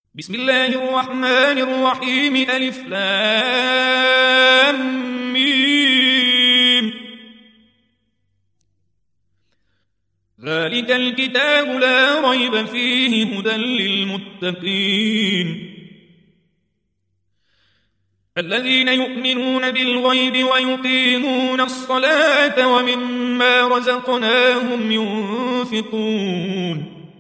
بسم الله الرحمن الرحيم ألف لام ميم. ذلك الكتاب لا ريب فيه هدى للمتقين الذين يؤمنون بالغيب ويقيمون الصلاة ومما رزقناهم ينفقون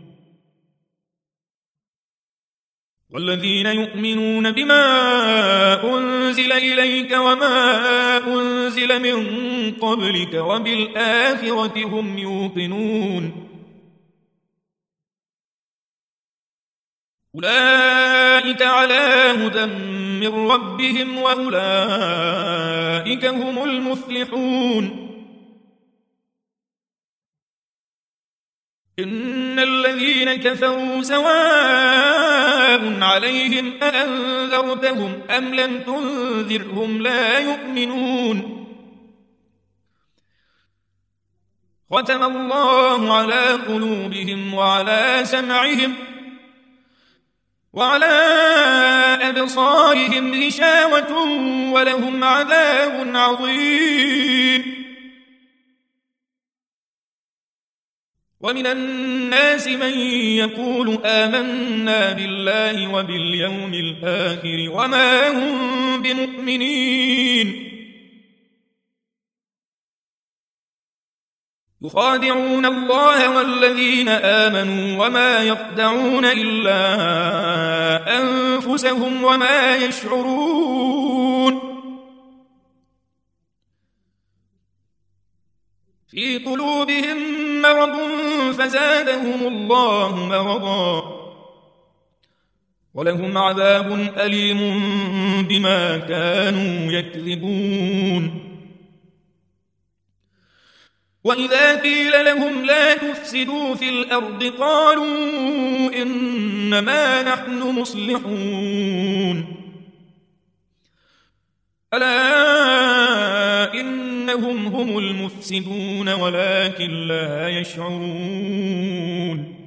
والذين يؤمنون بما أنزل إليك وما أنزل من قبلك وبالآخرة هم يوقنون أولئك على هدى من ربهم وأولئك هم المفلحون إن الذين كفروا سواء عليهم أأنذرتهم أم لم تنذرهم لا يؤمنون ختم الله على قلوبهم وعلى سمعهم وعلى أبصارهم غشاوة ولهم عذاب عظيم ومن الناس من يقول آمنا بالله وباليوم الآخر وما هم بمؤمنين يخادعون الله والذين آمنوا وما يخدعون إلا أنفسهم وما يشعرون في قلوبهم مرض فزادهم الله مرضا ولهم عذاب أليم بما كانوا يكذبون وإذا قيل لهم لا تفسدوا في الأرض قالوا إنما نحن مصلحون ألا إنهم هم المفسدون ولكن لا يشعرون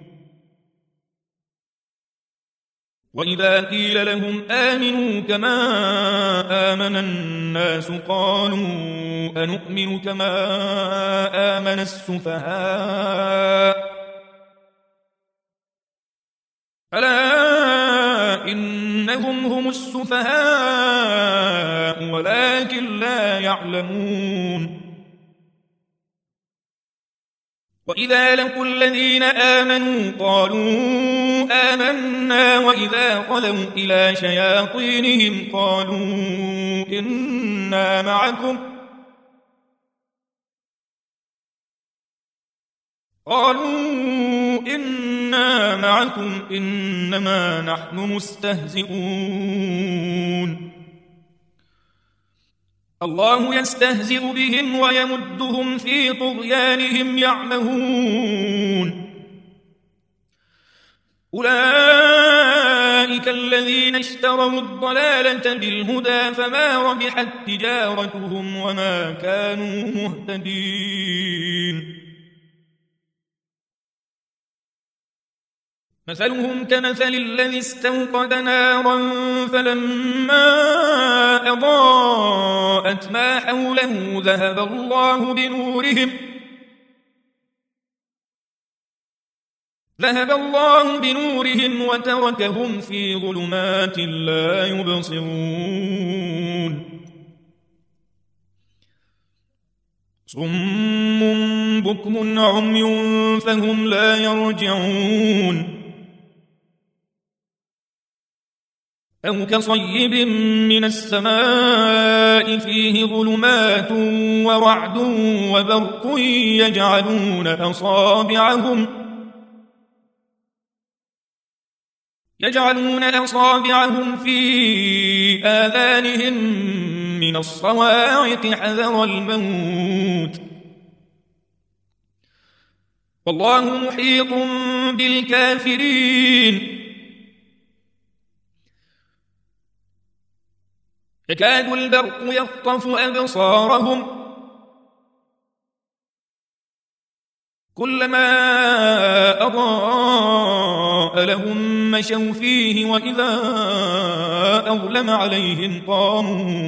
وإذا قيل لهم آمنوا كما آمن الناس قالوا أنؤمن كما آمن السفهاء ألا إنهم هم السفهاء ولكن لا يعلمون وإذا لقوا الذين آمنوا قالوا آمنا وإذا خلوا إلى شياطينهم قالوا إنا معكم إنما نحن مستهزئون الله يستهزئ بهم ويمدهم في طغيانهم يعمهون أولئك الذين اشتروا الضلالة بالهدى فما ربحت تجارتهم وما كانوا مهتدين مثلهم كمثل الذي استوقد نارا فلما أضاءت ما حوله ذهب الله بنورهم وتركهم في ظلمات لا يبصرون صم بكم عمي فهم لا يرجعون أو كصيب من السماء فيه ظلمات ورعد وبرق يجعلون أصابعهم في آذانهم من الصواعق حذر الموت والله محيط بالكافرين يكاد البرق يخطف أبصارهم كلما أضاء لهم مشوا فيه وإذا أظلم عليهم قاموا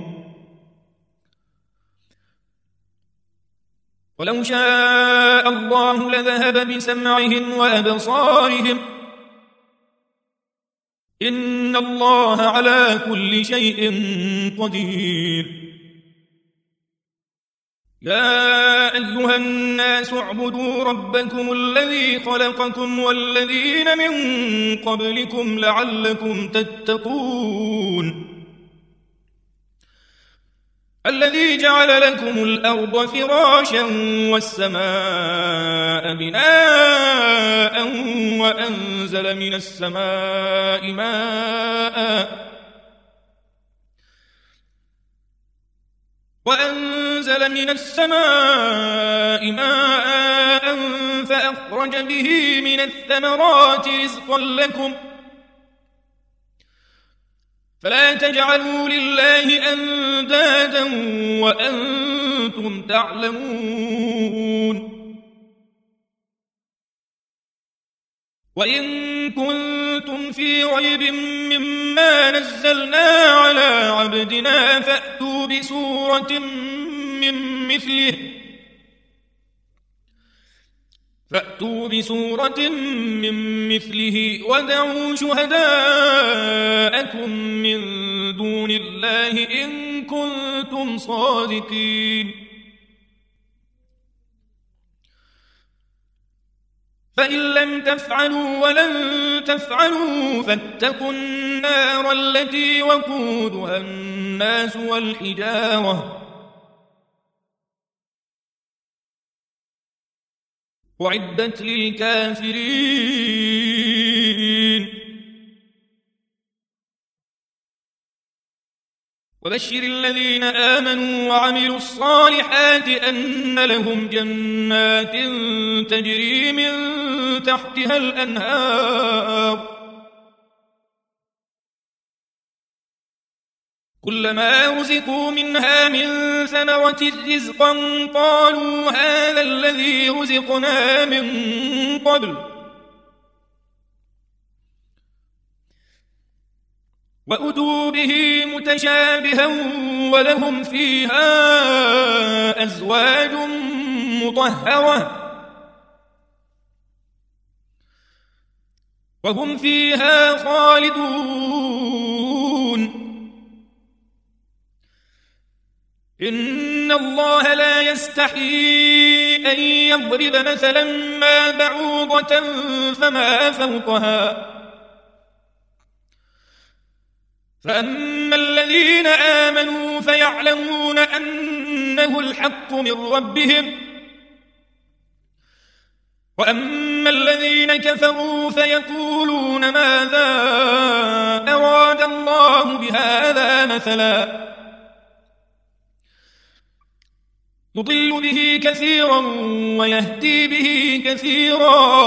ولو شاء الله لذهب بسمعهم وأبصارهم إن الله على كل شيء قدير يا أيها الناس اعبدوا ربكم الذي خلقكم والذين من قبلكم لعلكم تتقون الذي جعل لكم الأرض فراشا والسماء بناء وأنزل من السماء ماء فأخرج به من الثمرات رزقا لكم فلا تجعلوا لله أندادا وأنتم تعلمون وإن كنتم في ريب مما نزلنا على عبدنا فأتوا بسورة من مثله ودعوا شهداءكم من دون الله إن كنتم صادقين فإن لم تفعلوا ولن تفعلوا فاتقوا النار التي وقودها الناس والحجارة أعدت للكافرين وبشر الذين آمنوا وعملوا الصالحات أن لهم جنات تجري من تحتها الأنهار كلما رزقوا منها من ثمرة رزقا قالوا هذا الذي رزقنا من قبل وأتوا به متشابها ولهم فيها أزواج مطهرة وهم فيها خالدون إن الله لا يستحيي أن يضرب مثلا ما بعوضة فما فوقها فأما الذين آمنوا فيعلمون أنه الحق من ربهم وأما الذين كفروا فيقولون ماذا أراد الله بهذا مثلا يضل به كثيرا ويهدي به كثيرا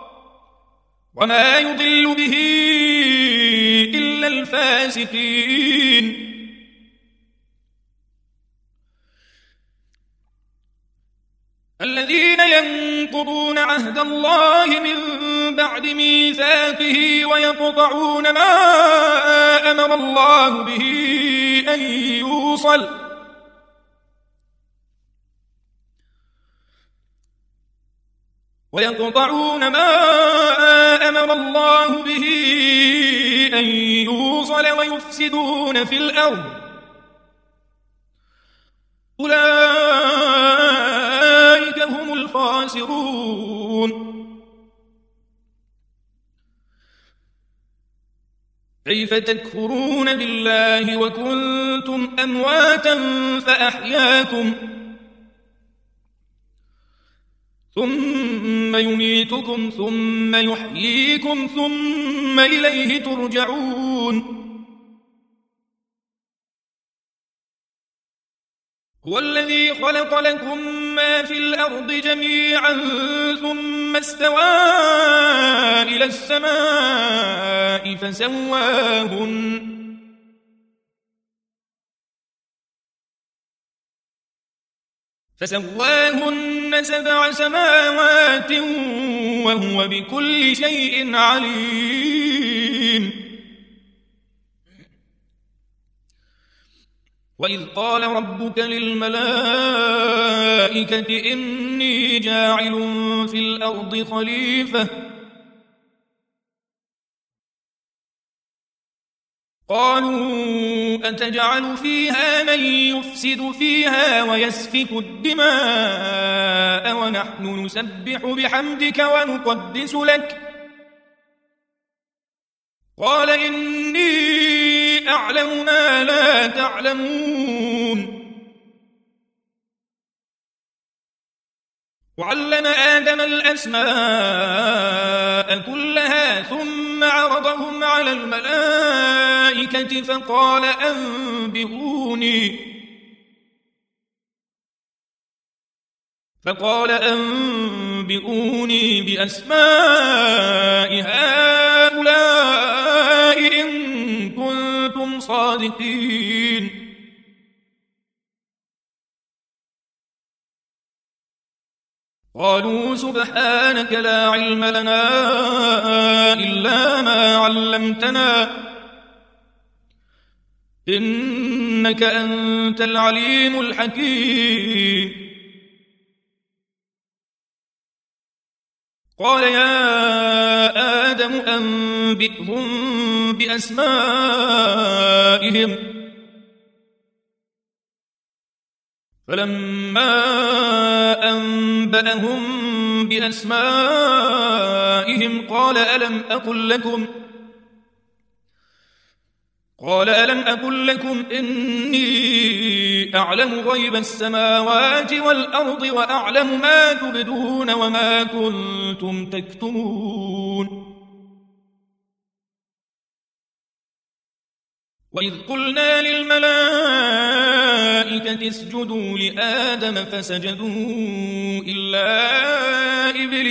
وما يضل به إلا الفاسقين الذين ينقضون عهد الله من بعد ميثاقه ويقطعون ما أمر الله به أن يوصل ويفسدون في الأرض أولئك هم الخاسرون كيف تكفرون بالله وكنتم أمواتا فأحياكم ثم يميتكم ثم يحييكم ثم إليه ترجعون هو الذي خلق لكم ما في الأرض جميعا ثم استوى إلى السماء فسواهن 7 سماوات وهو بكل شيء عليم وإذ قال ربك للملائكة إني جاعل في الأرض خليفة قالوا أتجعل فيها من يفسد فيها ويسفك الدماء ونحن نسبح بحمدك ونقدس لك قال إني أعلم ما لا تعلمون وعلم آدم الأسماء كلها ثم عرضهم على الملائكة فقال أنبئوني بأسماء هؤلاء إن كنتم صادقين قالوا سبحانك لا علم لنا إلا ما علمتنا إنك أنت العليم الحكيم قال يا آدم أنبئهم بأسمائهم فلما أنبأهم بأسمائهم قال ألم أقل لكم إني أعلم غيب السماوات والأرض وأعلم ما تبدون وما كنتم تكتمون وإذ قلنا للملائكة اسجدوا لآدم فسجدوا إلا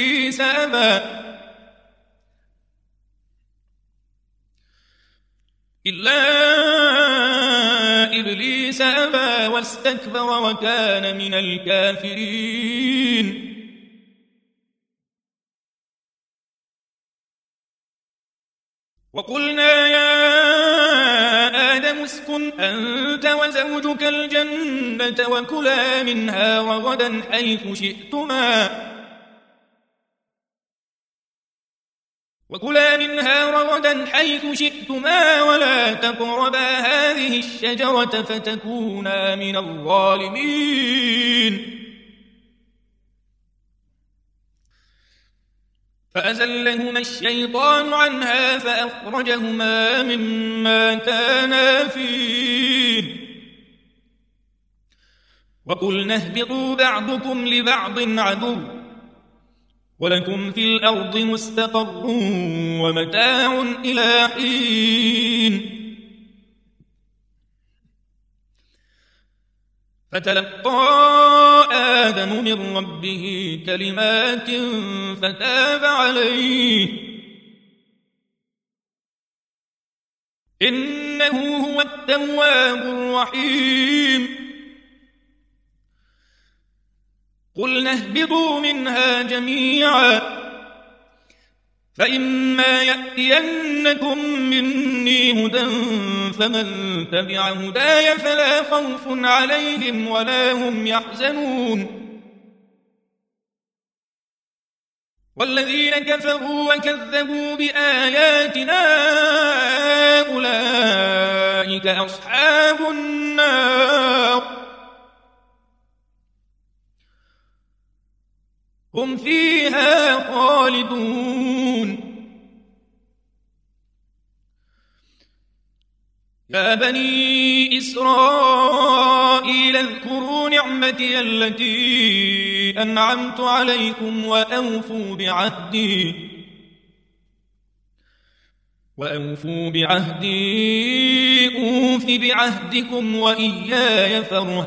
إبليس أبى واستكبر وكان من الكافرين وقلنا يا آدم اسكن أنت وزوجك الجنة وكلا منها رغدا حيث شئتما ولا تقربا هذه الشجرة فتكونا من الظالمين فأزلهما الشيطان عنها فأخرجهما مما كانا فيه وقلنا اهبطوا بعضكم لبعض عدو ولكم في الأرض مستقر ومتاع إلى حين فتلقى آدم من ربه كلمات فتاب عليه إنه هو التواب الرحيم قلنا اهبطوا منها جميعا فإما يأتينكم مني هدى فمن تبع هداي فلا خوف عليهم ولا هم يحزنون والذين كفروا وكذبوا بآياتنا أولئك أصحاب النار هم فيها خالدون يا بني إسرائيل اذكروا نعمتي التي أنعمت عليكم وأوفوا بعهدي أوف بعهدكم وإياي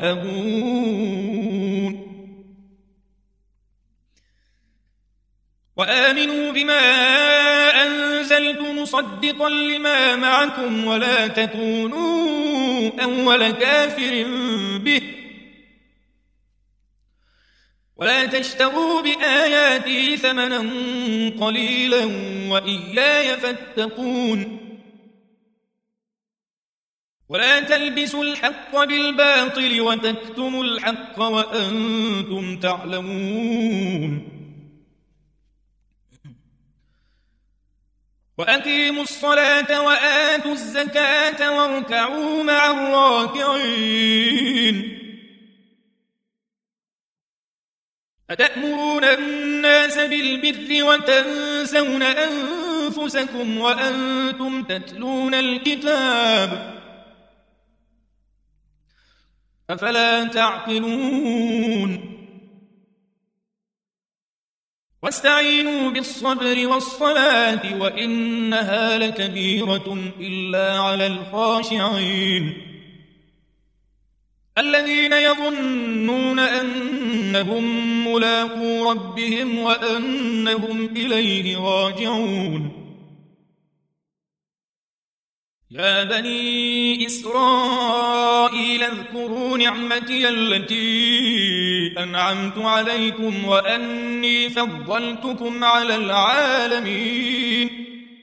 فارهبون وآمنوا بما أنزلت مصدقا لما معكم ولا تكونوا أول كافر به ولا تشتروا بآياتي ثمنا قليلا وإياي فاتقون ولا تلبسوا الحق بالباطل وتكتموا الحق وأنتم تعلمون وأقيموا الصلاة وآتوا الزكاة واركعوا مع الراكعين أتأمرون الناس بالبر وتنسون أنفسكم وأنتم تتلون الكتاب أفلا تعقلون واستعينوا بالصبر والصلاة وإنها لكبيرة إلا على الخاشعين الذين يظنون أنهم ملاقو ربهم وأنهم إليه راجعون يا بني إسرائيل اذكروا نعمتي التي أنعمت عليكم وأني فضلتكم على العالمين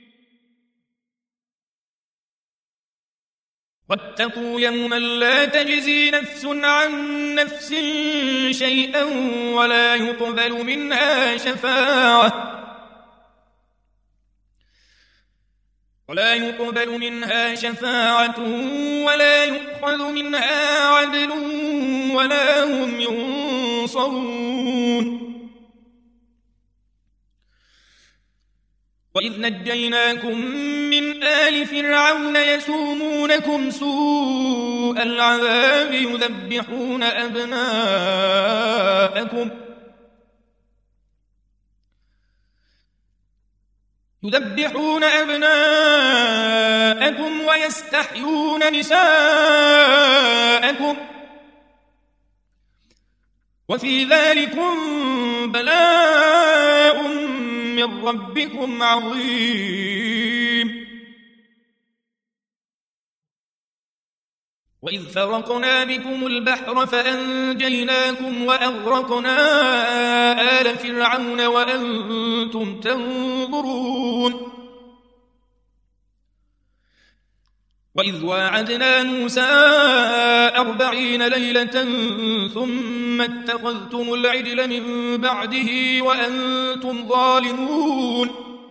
واتقوا يوما لا تجزي نفس عن نفس شيئا ولا يقبل منها شفاعة ولا يؤخذ منها عدل ولا هم ينصرون وإذ نجيناكم من آل فرعون يسومونكم سوء العذاب يذبحون أبناءكم ويستحيون نساءكم وفي ذلكم بلاء من ربكم عظيم وإذ فرقنا بكم البحر فأنجيناكم وأغرقنا آل فرعون وأنتم تنظرون وإذ واعدنا موسى 40 ليلة ثم اتخذتم العجل من بعده وأنتم ظالمون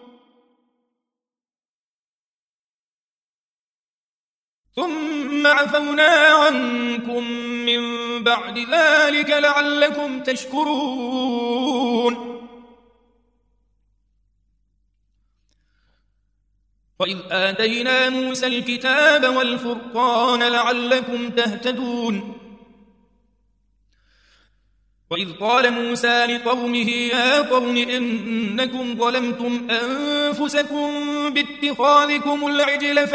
ثم عفونا عنكم من بعد ذلك لعلكم تشكرون وإذ آتينا موسى الكتاب والفرقان لعلكم تهتدون وإذ قال موسى لقومه يا قوم إنكم ظلمتم أنفسكم باتخاذكم العجل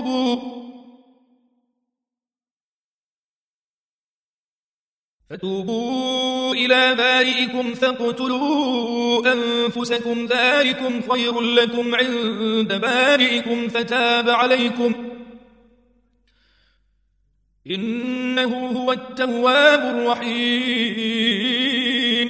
فتوبوا إلى بارئكم فاقتلوا أنفسكم ذلكم خير لكم عند بارئكم فتاب عليكم إنه هو التواب الرحيم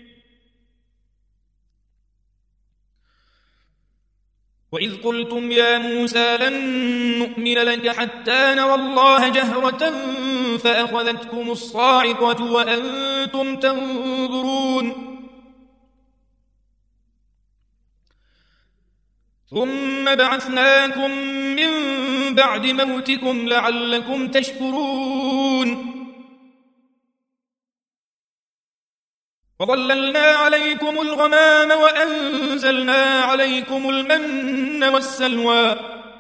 وإذ قلتم يا موسى لن نؤمن لك حتى نرى الله جهرة فأخذتكم الصاعقة وأنتم تنظرون ثم بعثناكم من بعد موتكم لعلكم تشكرون وظللنا عليكم الغمام وأنزلنا عليكم المن والسلوى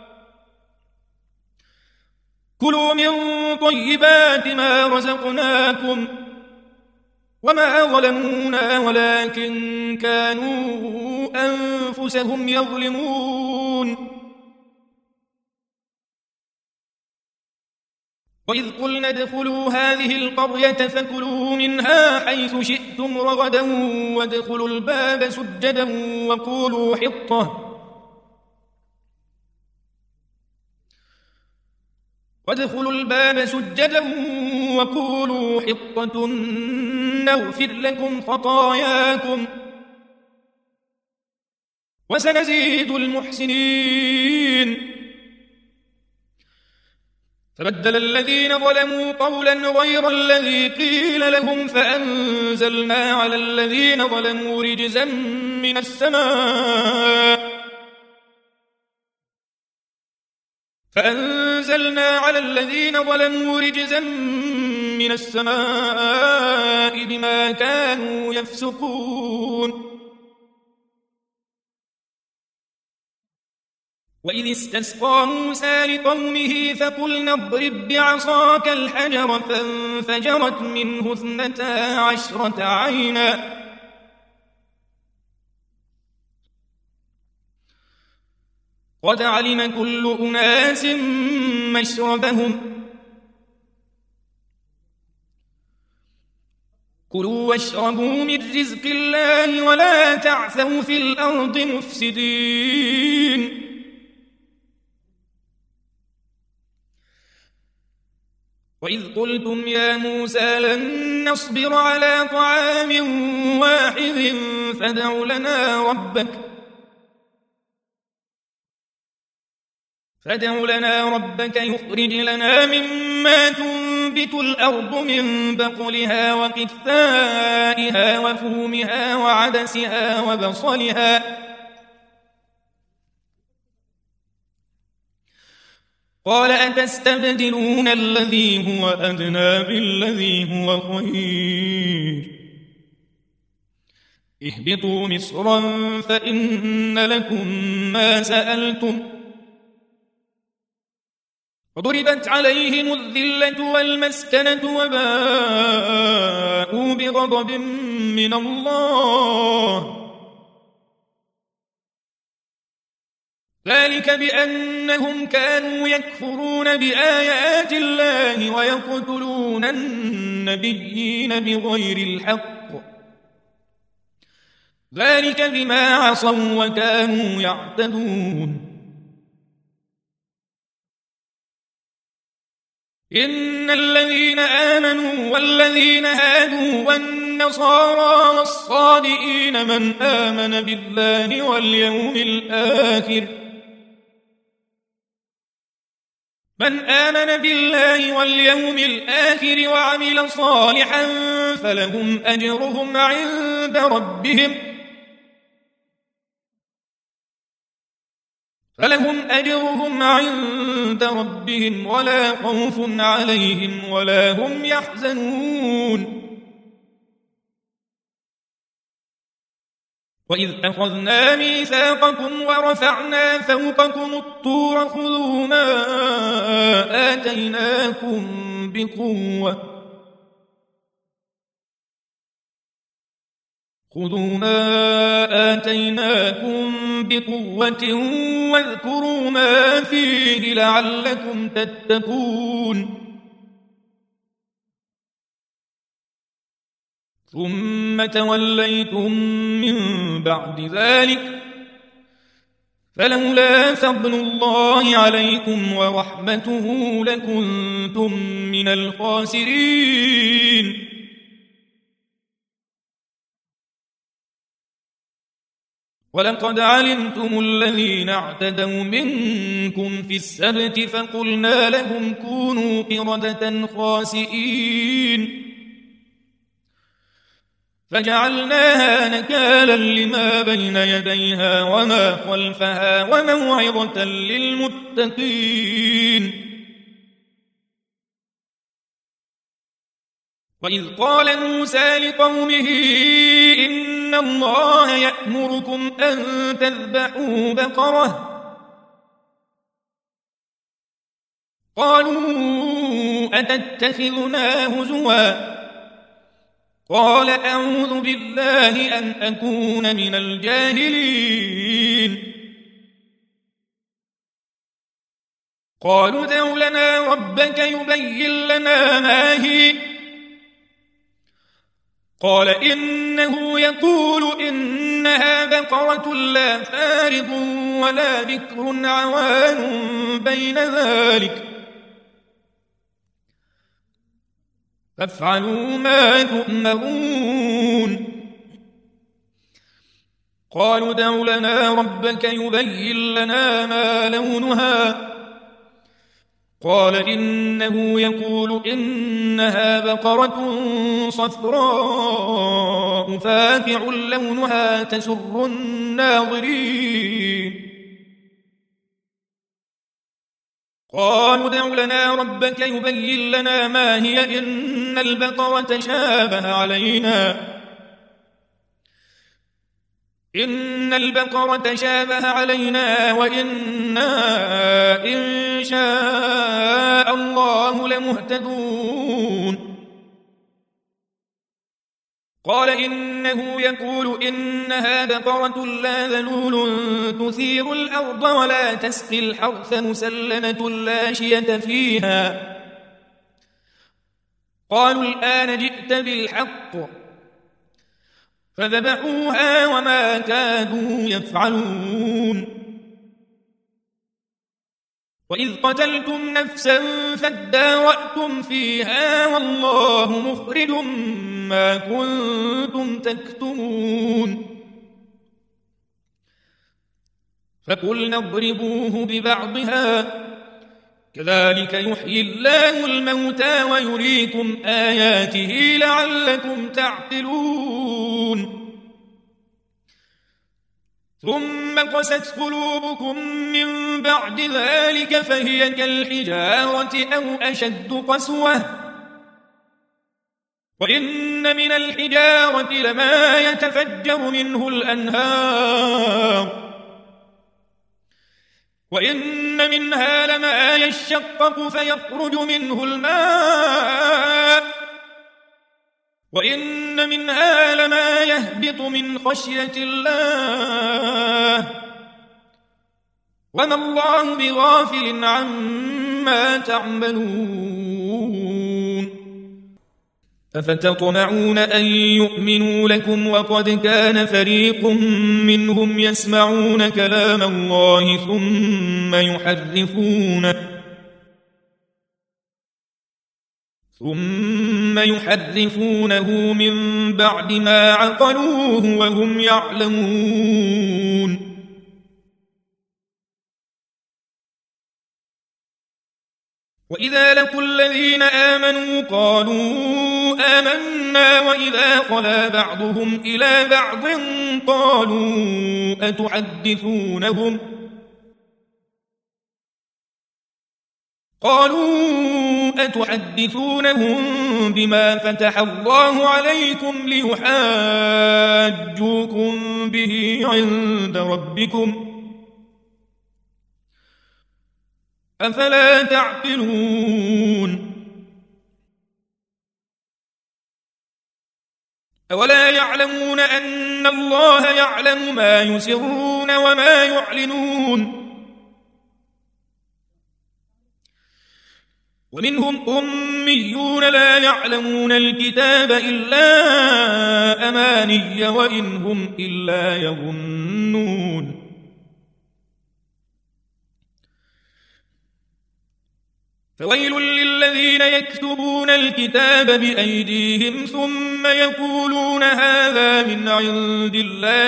كلوا من طيبات ما رزقناكم وما ظلمونا ولكن كانوا أنفسهم يظلمون وإذ قلنا ادخلوا هذه القرية فكلوا منها حيث شئتم رغدا وادخلوا الباب سجدا وقولوا حطة نغفر لكم خطاياكم وسنزيد المحسنين فبدل الذين ظلموا قولا غير الذي قيل لهم فأنزلنا على الذين ظلموا رجزا من السماء بما كانوا يفسقون. وإذ استسقى موسى لقومه فقلنا اضرب بعصاك الحجر فانفجرت منه 12 عينا قد علم كل أناس مشربهم كلوا واشربوا من رزق الله ولا تعثوا في الأرض مفسدين. وإذ قلتم يا موسى لن نصبر على طعام واحد فادع لنا ربك يخرج لنا مما تنبت الأرض من بقلها وقثائها وفومها وعدسها وبصلها قال أتستبدلون الذي هو أدنى بالذي هو خير اهبطوا مصرا فإن لكم ما سألتم وضربت عليهم الذلة والمسكنة وباءوا بغضب من الله ذلك بأنهم كانوا يكفرون بآيات الله ويقتلون النبيين بغير الحق ذلك بما عصوا وكانوا يعتدون. إن الذين آمنوا والذين هادوا والنصارى والصابئين من آمن بالله واليوم الآخر وعمل صالحا فلهم أجرهم عند ربهم ولا خوف عليهم ولا هم يحزنون. وإذ أخذنا ميثاقكم ورفعنا فوقكم الطور خذوا ما آتيناكم بقوة واذكروا ما فيه لعلكم تتقون. ثم توليتم من بعد ذلك فلولا فضل الله عليكم ورحمته لكنتم من الخاسرين. ولقد علمتم الذين اعتدوا منكم في السبت فقلنا لهم كونوا قردة خاسئين فجعلناها نكالا لما بين يديها وما خلفها وموعظة للمتقين. وإذ قال موسى لقومه إن الله يأمركم أن تذبحوا بقرة قالوا أتتخذنا هزوا قال أعوذ بالله أن أكون من الجاهلين. قالوا ادع لنا ربك يبين لنا ما هي قال إنه يقول إنها بقرة لا فارض ولا بكر عوان بين ذلك فافعلوا ما تؤمرون. قالوا ادع لنا ربك يبين لنا ما لونها قال إنه يقول إنها بقرة صفراء فاقع لونها تسر الناظرين. قالوا ادع لنا ربك يبين لنا ما هي إن البقرة شابه علينا وإنا إن شاء الله لمهتدون. قال إنه يقول إنها بقرة لا ذلول تثير الأرض ولا تسقي الحرث مسلمة لا شية فيها. قالوا الآن جئت بالحق فذبحوها وما كادوا يفعلون. وإذ قتلتم نفسا فادارأتم فيها والله مخرج ما كنتم تكتمون. فقلنا اضربوه ببعضها كذلك يحيي الله الموتى ويريكم آياته لعلكم تعقلون. ثم قست قلوبكم من بعد ذلك فهي كالحجارة أو أشد قسوة وإن من الحجارة لما يتفجر منه الأنهار وإن منها لما يشقق فيخرج منه الماء وإن منها لما يهبط من خشية الله وما الله بغافل عما تعملون. أفتطمعون أن يؤمنوا لكم وقد كان فريق منهم يسمعون كلام الله ثم يحرفونه من بعد ما عقلوه وهم يعلمون. وإذا لقوا الذين آمنوا قالوا آمنا وإذا خلا بعضهم إلى بعض قالوا أتحدثونهم بما فتح الله عليكم ليحاجوكم به عند ربكم أفلا تعقلون. أولا يعلمون أن الله يعلم ما يسرون وما يعلنون. ومنهم أميون لا يعلمون الكتاب إلا أماني وإن هم إلا يظنون. فويل للذين يكتبون الكتاب بأيديهم ثم يقولون هذا من عند الله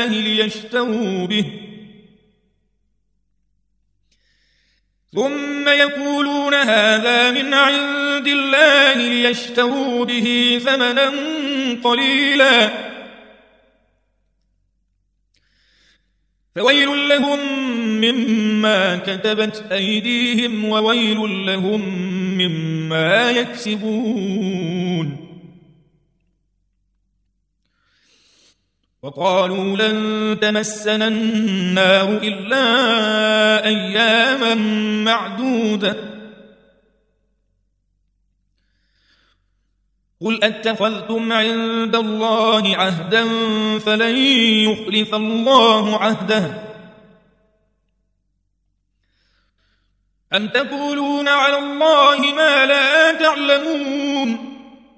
ليشتروا به ثمنا قليلا فويل لهم مما كتبت أيديهم وويل لهم مما يكسبون. وقالوا لن تمسنا النار إلا أياما معدودة قل أتخذتم عند الله عهدا فلن يخلف الله عهده أم تقولون على الله ما لا تعلمون.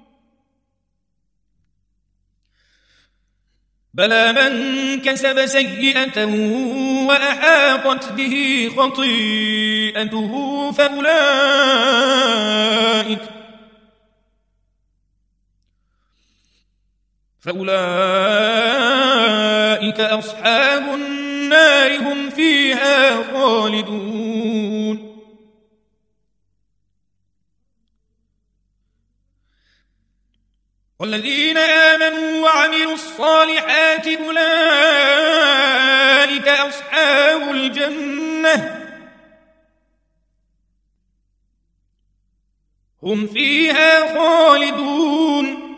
بلى من كسب سيئة وأحاطت به خطيئته فأولئك أصحاب النار هم فيها خالدون. والذين آمنوا وعملوا الصالحات أولئك أصحاب الجنة هم فيها خالدون.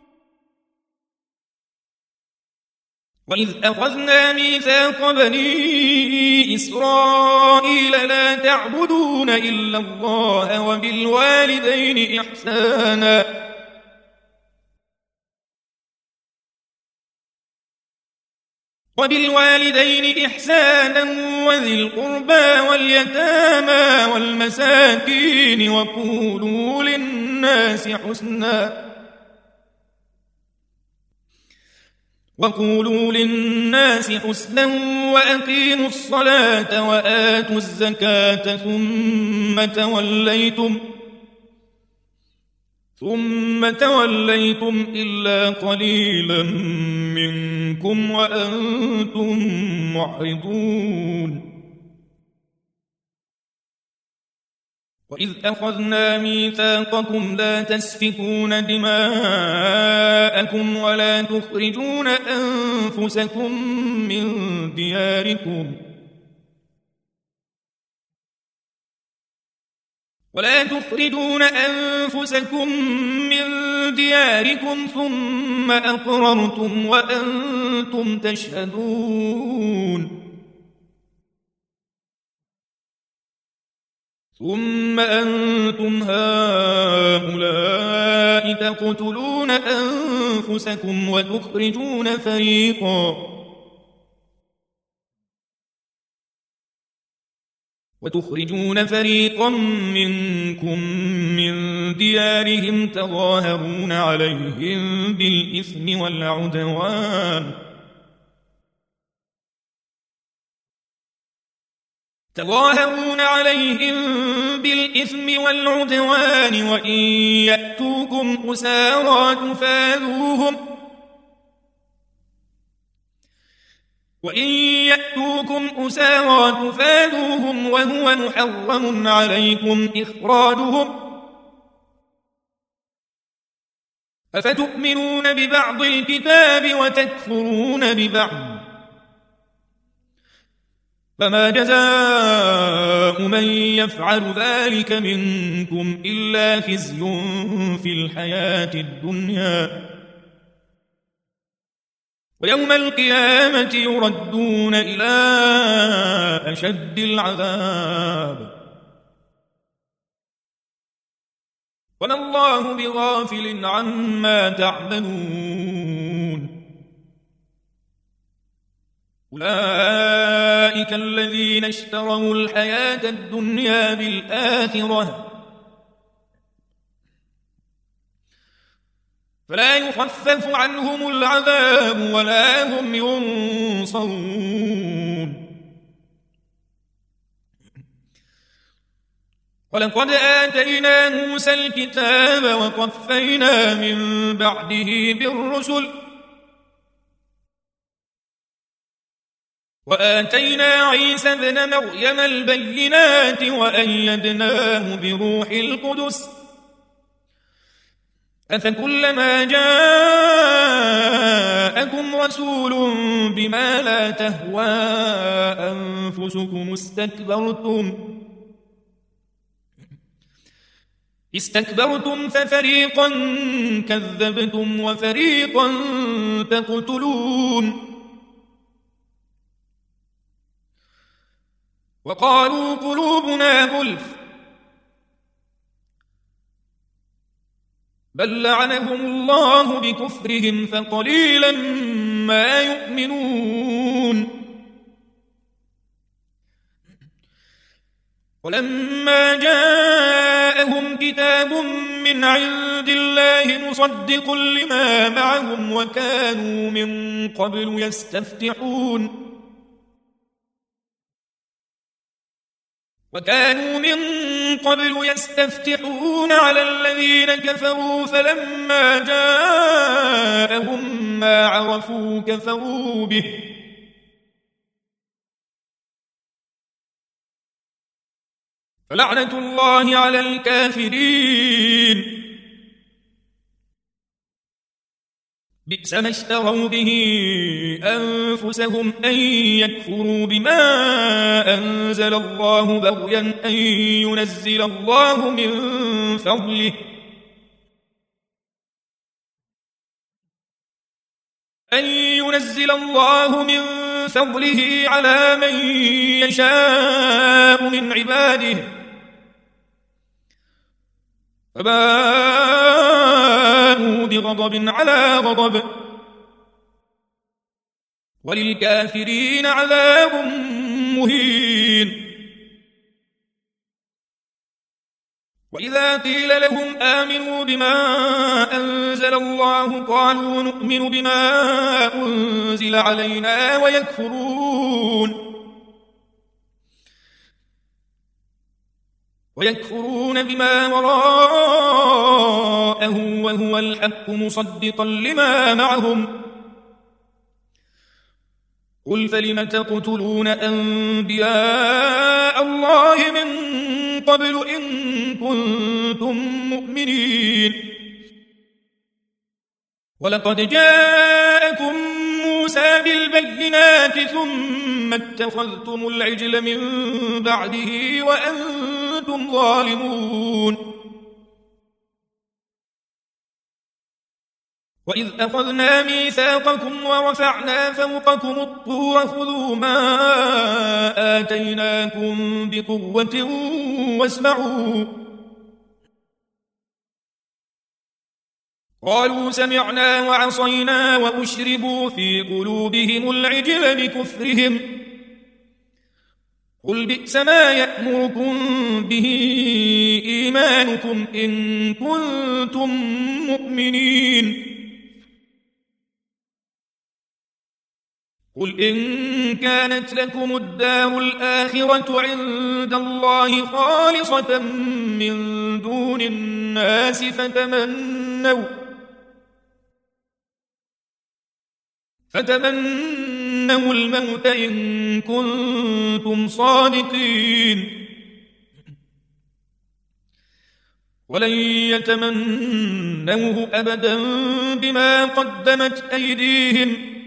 وإذ أخذنا ميثاق بني إسرائيل لا تعبدون إلا الله وبالوالدين إحسانا وذي القربى واليتامى والمساكين وقولوا للناس حسنا وأقيموا الصلاة وآتوا الزكاة ثم توليتم إلا قليلا منكم وأنتم معرضون. وإذ أخذنا ميثاقكم لا تسفكون دماءكم ولا تخرجون أنفسكم من دياركم ثم أقررتم وأنتم تشهدون. ثم أنتم هؤلاء تقتلون أنفسكم وتخرجون فريقا منكم من ديارهم تظاهرون عليهم بالإثم والعدوان وإن يأتوكم أسارى تفادوهم وهو محرم عليكم إخراجهم أفتؤمنون ببعض الكتاب وتكفرون ببعض فما جزاء من يفعل ذلك منكم إلا خزي في الحياة الدنيا ويوم القيامة يردون إلى أشد العذاب وما الله بغافل عما تعملون. أولئك الذين اشتروا الحياة الدنيا بالآخرة فلا يخفف عنهم العذاب ولا هم ينصرون. ولقد آتينا موسى الكتاب وقفينا من بعده بالرسل وآتينا عيسى ابن مريم البينات وأيدناه بروح القدس أفكلما جاءكم رسول بما لا تهوى أنفسكم استكبرتم ففريقا كذبتم وفريقا تقتلون. وقالوا قلوبنا غلف بل لعنهم الله بكفرهم فقليلا ما يؤمنون. ولما جاءهم كتاب من عند الله مصدق لما معهم وكانوا من قبل يستفتحون على الذين كفروا فلما جاءهم ما عرفوا كفروا به فلعنة الله على الكافرين. بئس ما اشتروا به أنفسهم أن يكفروا بما أنزل الله بغيا أن ينزل الله من فضله على من يشاء من عباده فباءوا بغضب على غضب وللكافرين عذاب مهين. وإذا قيل لهم آمنوا بما أنزل الله قالوا نؤمن بما أنزل علينا ويكفرون بما وراءه وهو الحق مصدقا لما معهم. قل فلم تقتلون أنبياء الله من قبل إن كنتم مؤمنين. ولقد جاءكم موسى بالبينات ثم اتخذتم العجل من بعده وأنتم ظالمون. وإذ أخذنا ميثاقكم ورفعنا فوقكم الطور خذوا ما آتيناكم بقوة واسمعوا. قالوا سمعنا وعصينا وأشربوا في قلوبهم العجل بكفرهم. قل بئس ما يأمركم به إيمانكم إن كنتم مؤمنين. قل إن كانت لكم الدار الآخرة عند الله خالصة من دون الناس فتمنوا الموت إن كنتم صادقين. ولن يتمنوه أبدا بما قدمت أيديهم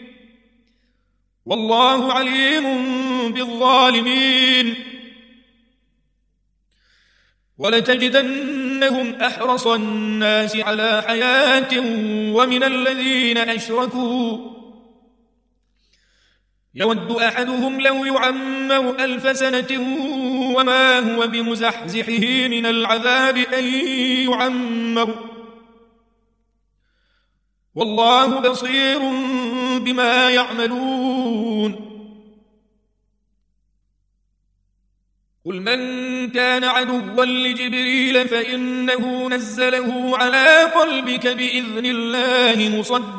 والله عليم بالظالمين. ولتجدنهم أحرص الناس على حياة ومن الذين أشركوا يود أحدهم لو يعمر 1000 سنة وما هو بمزحزحه من العذاب أن يعمر والله بصير بما يعملون. قل من كان عدوا لجبريل فإنه نزله على قلبك بإذن الله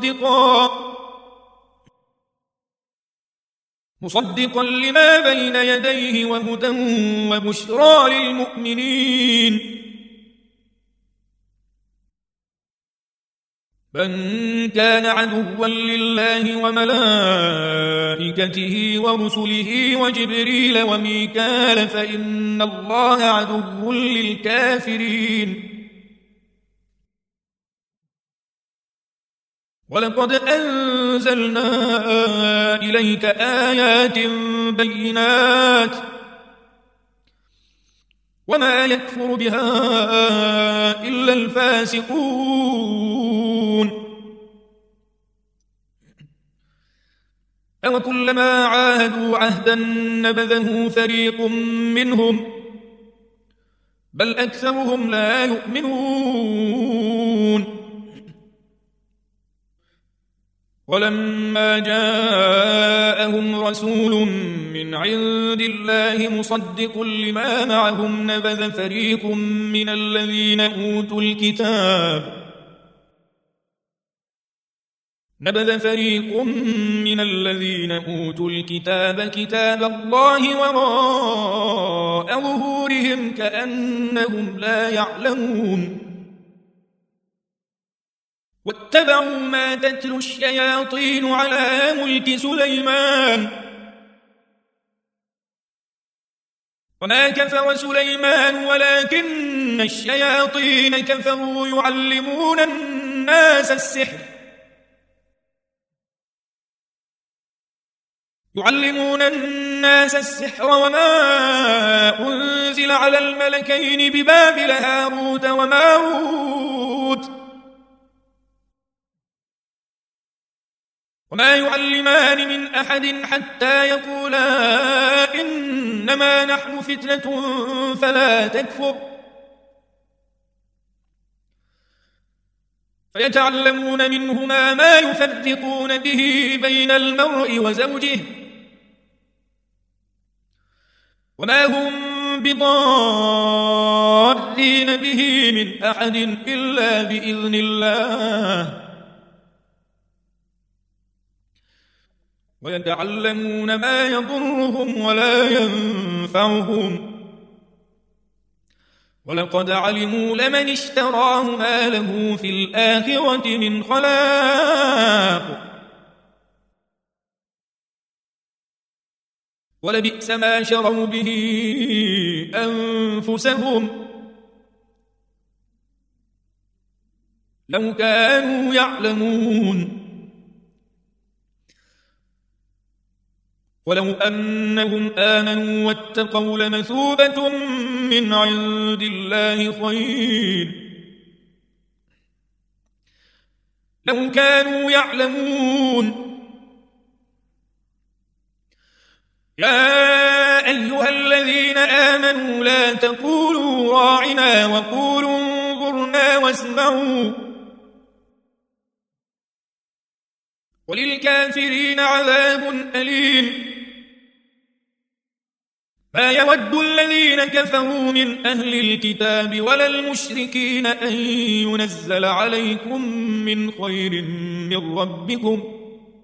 مصدقا لما بين يديه وهدى وبشرى للمؤمنين. من كان عدوا لله وملائكته ورسله وجبريل وميكال فإن الله عدو للكافرين. ولقد أنزلنا إليك آيات بينات وما يكفر بها إلا الفاسقون. أوكلما عاهدوا عهدا نبذه فريق منهم بل أكثرهم لا يؤمنون. ولما جاءهم رسول من عند الله مصدق لما معهم نبذ فريق من الذين أوتوا الكتاب كتاب الله وراء ظهورهم كأنهم لا يعلمون. واتبعوا ما تتلو الشياطين على ملك سليمان وما كفر سليمان ولكن الشياطين كفروا يعلمون الناس السحر يعلمون الناس السحر وما أنزل على الملكين ببابل هاروت وماروت وما يعلمان من أحد حتى يقولا إنما نحن فتنة فلا تكفر فيتعلمون منهما ما يفرقون به بين المرء وزوجه وما هم بضارين به من أحد إلا بإذن الله ويتعلمون ما يضرهم ولا ينفعهم ولقد علموا لمن اشتراه ما له في الآخرة من خلاق ولبئس ما شروا به أنفسهم لو كانوا يعلمون ولو أنهم آمنوا واتقوا لمثوبة من عند الله خير لو كانوا يعلمون يا أيها الذين آمنوا لا تقولوا راعنا وقولوا انظرنا واسمعوا وللكافرين عذاب أليم ما يود الذين كفروا من أهل الكتاب ولا المشركين أن ينزل عليكم من خير من ربكم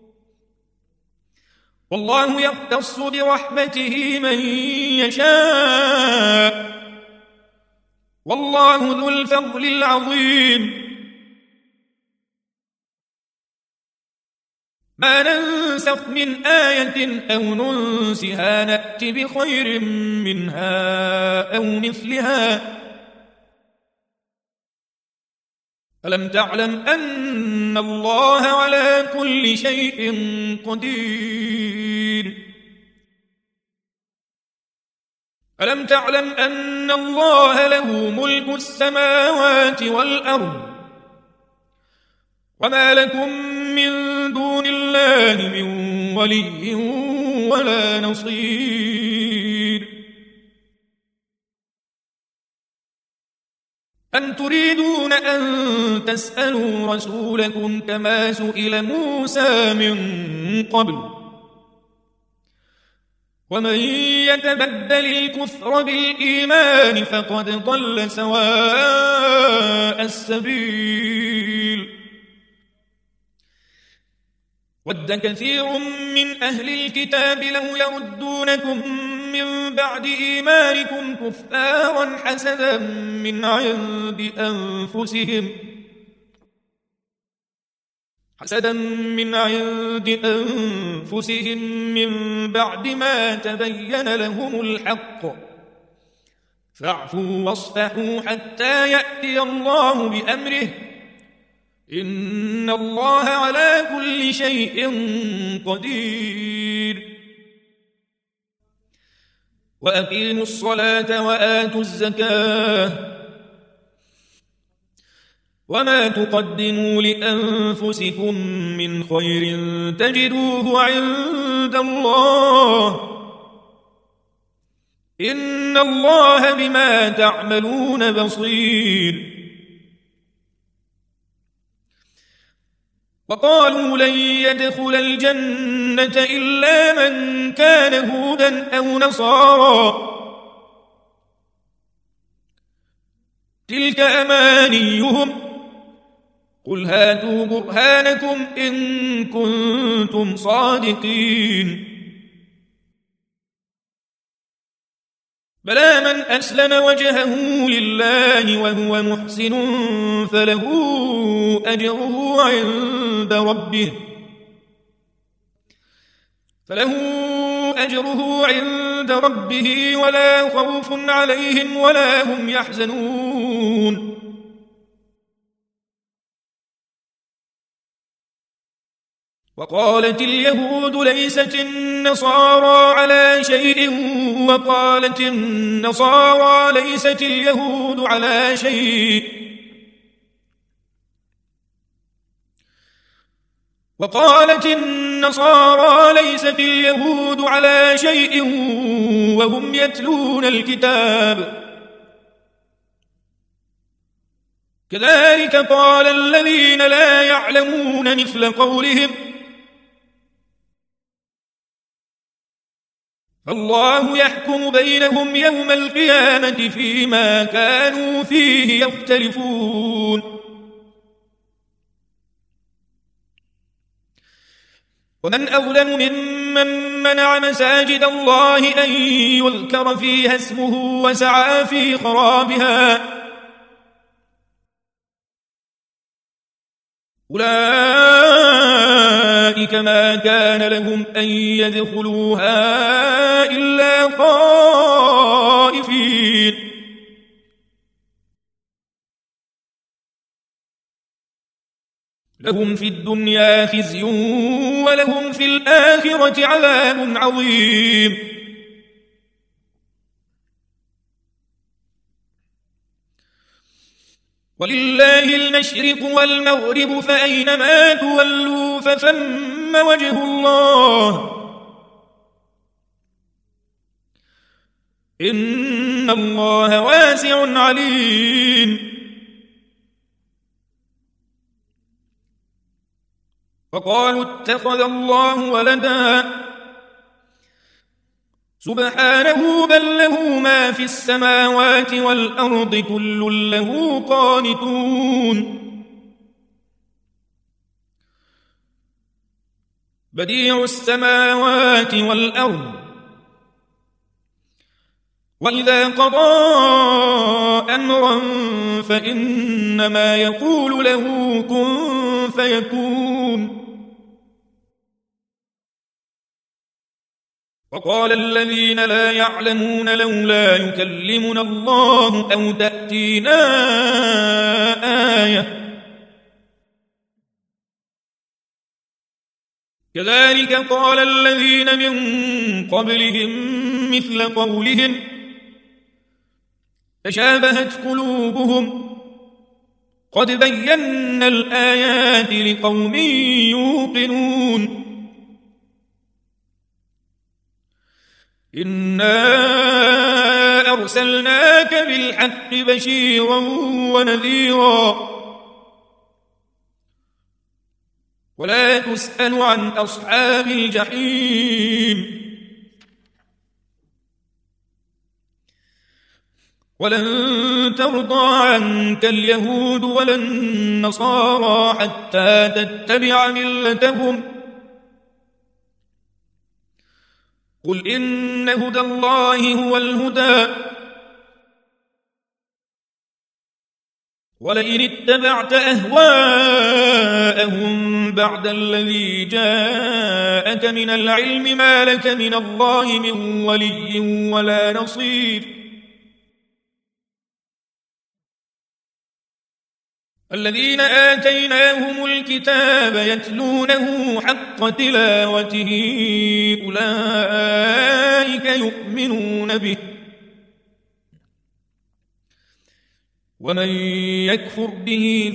والله يختص برحمته من يشاء والله ذو الفضل العظيم ما ننسخ من آية أو ننسها نأت بخير منها أو مثلها ألم تعلم أن الله على كل شيء قدير ألم تعلم أن الله له ملك السماوات والأرض وما لكم من دون الله من ولي ولا نصير أم تريدون أن تسألوا رسولكم كما سئل موسى من قبل ومن يتبدل الكفر بالإيمان فقد ضل سواء السبيل ود كثير من أهل الكتاب لو يردونكم من بعد إيمانكم كفارا حسدا من عند أنفسهم من بعد ما تبين لهم الحق فاعفوا واصفحوا حتى يأتي الله بأمره إن الله على كل شيء قدير وأقيموا الصلاة وآتوا الزكاة وما تقدموا لأنفسكم من خير تجدوه عند الله إن الله بما تعملون بصير وقالوا لن يدخل الجنة إلا من كان هودا أو نصارى تلك أمانيهم قل هاتوا برهانكم إن كنتم صادقين بلى من أسلم وجهه لله وهو محسن فله أجره عند ربه ولا خوف عليهم ولا هم يحزنون وقالت اليهود ليست النصارى على شيء وقالت النصارى ليست اليهود على شيء وقالت النصارى ليست اليهود على شيء وهم يتلون الكتاب كذلك قال الذين لا يعلمون مثل قولهم الله يحكم بينهم يوم القيامة فيما كانوا فيه يختلفون ومن أظلم ممن منع مساجد الله أن يذكر فيها اسمه وسعى في خرابها أولئك ما كان لهم أن يدخلوها إلا خائفين لهم في الدنيا خزي ولهم في الآخرة عذاب عظيم ولله المشرق والمغرب فأينما تولوا فثم وجه الله إن الله واسع عليم وقالوا اتخذ الله ولدا سبحانه بل له ما في السماوات والأرض كل له قانتون بديع السماوات والأرض وإذا قضى أمرا فإنما يقول له كن فيكون وقال الذين لا يعلمون لولا يكلمنا الله أو تأتينا آية كذلك قال الذين من قبلهم مثل قولهم تشابهت قلوبهم قد بينا الآيات لقوم يوقنون إنا أرسلناك بالحق بشيرا ونذيرا ولا تسأل عن أصحاب الجحيم ولن ترضى عنك اليهود ولا النصارى حتى تتبع ملتهم قل إن هدى الله هو الهدى ولئن اتبعت أهواءهم بعد الذي جاءك من العلم ما لك من الله من ولي ولا نصير الذين آتيناهم الكتاب يتلونه حق تلاوته أولئك يؤمنون به ومن يكفر به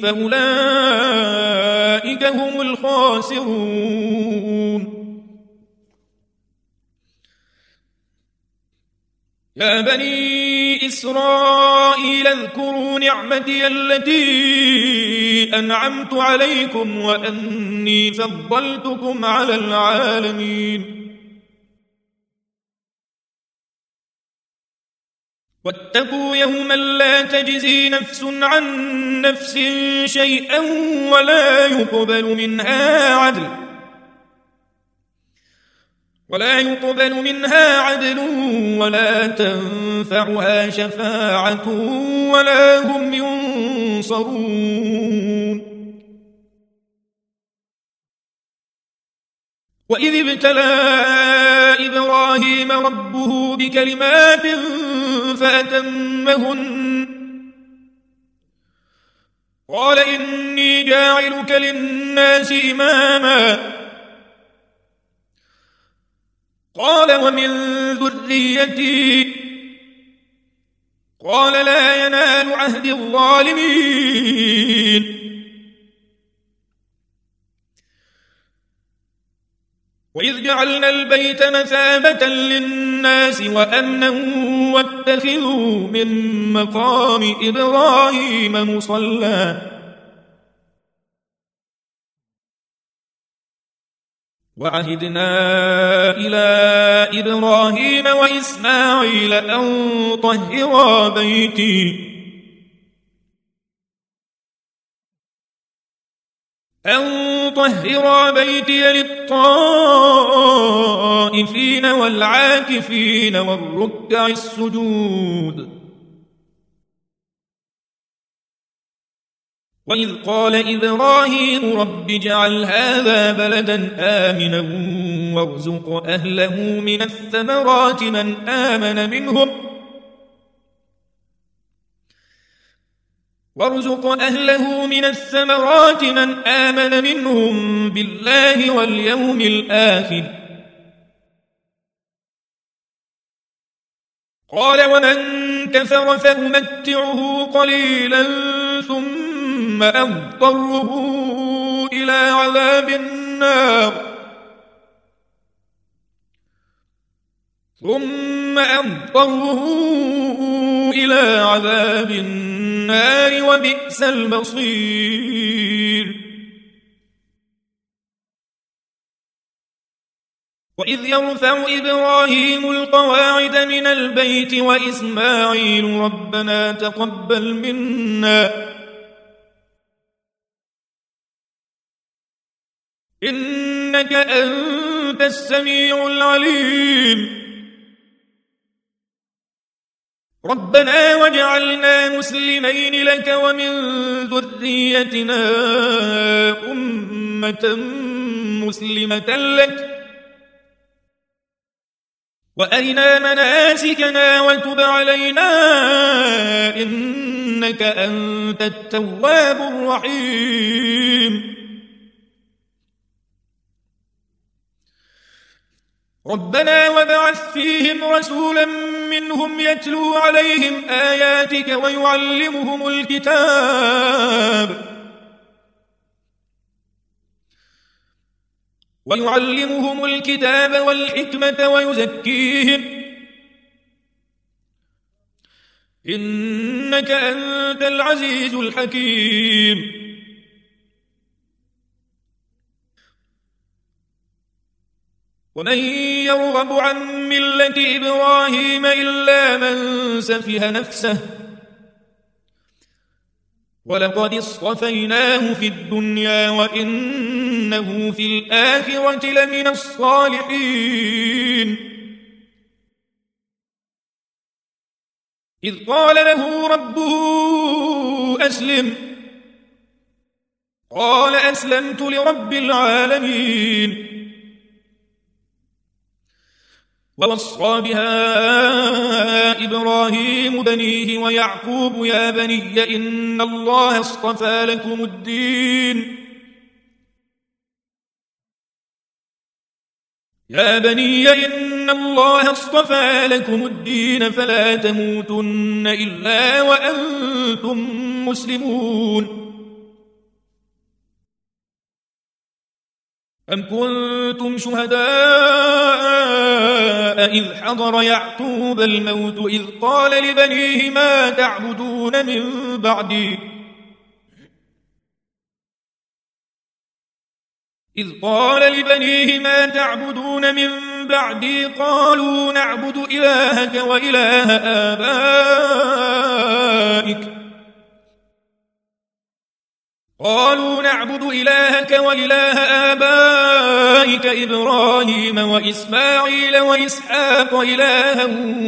فأولئك هم الخاسرون يا بني إسرائيل اذكروا نعمتي التي أنعمت عليكم وأني فضلتكم على العالمين واتقوا يوما لا تجزي نفس عن نفس شيئا ولا يقبل منها عدل ولا تنفعها شفاعة ولا هم ينصرون وإذ ابتلى إبراهيم ربه بكلمات فأتمهن قال إني جاعلك للناس إماما قال ومن ذريتي قال لا ينال عهد الظالمين وإذ جعلنا البيت مثابة للناس وأمنا واتخذوا من مقام إبراهيم مصلى وعهدنا إلى إبراهيم وإسماعيل أن طهرا بيتي للطائفين والعاكفين والركع السجود وإذ قال إبراهيم رب اجعل هذا بلدا آمنا وارزق أهله من الثمرات من آمن منهم بالله واليوم الآخر قال ومن كفر فأمتعه قليلا ثم أضطره إلى عذاب النار وبئس المصير وإذ يرفع إبراهيم القواعد من البيت وإسماعيل ربنا تقبل منا إنك أنت السميع العليم ربنا واجعلنا مسلمين لك ومن ذريتنا أمة مسلمة لك وأرنا مناسكنا وتب علينا إنك أنت التواب الرحيم ربنا وابعث فيهم رسولا منهم يتلو عليهم آياتك ويعلمهم الكتاب والحكمة ويزكيهم إنك أنت العزيز الحكيم ومن يرغب عن ملة إبراهيم إلا من سفه نفسه ولقد اصطفيناه في الدنيا وإنه في الآخرة لمن الصالحين إذ قال له ربه أسلم قال أسلمت لرب العالمين ووصى بها إبراهيم بنيه ويعقوب يا بني إن الله اصطفى لكم الدين فلا تموتن إلا وأنتم مسلمون أم كنتم شهداء إذ حضر يعقوب الموت إذ قال لبنيه ما تعبدون من بعدي قالوا نعبد إلهك وإله آبائك إبراهيم وإسماعيل وإسحاق إلها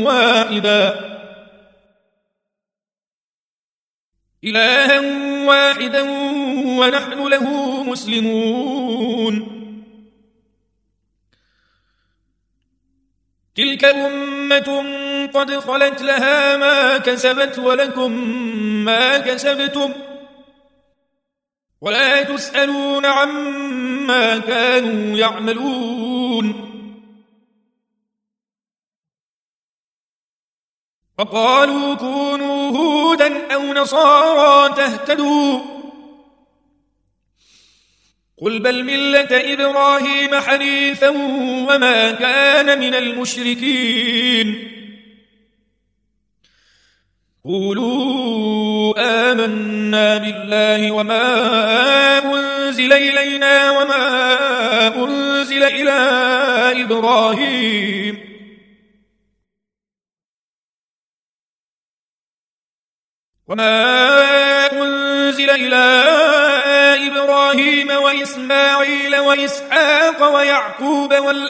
واحدا ونحن له مسلمون تلك أمة قد خلت لها ما كسبت ولكم ما كسبتم ولا تسألون عما كانوا يعملون وقالوا كونوا هودا أو نصارى تهتدوا قل بل ملة إبراهيم حنيفا وما كان من المشركين قولوا آمنا بالله وما أنزل إلينا وما أنزل إلى إبراهيم وإسماعيل وإسحاق ويعقوب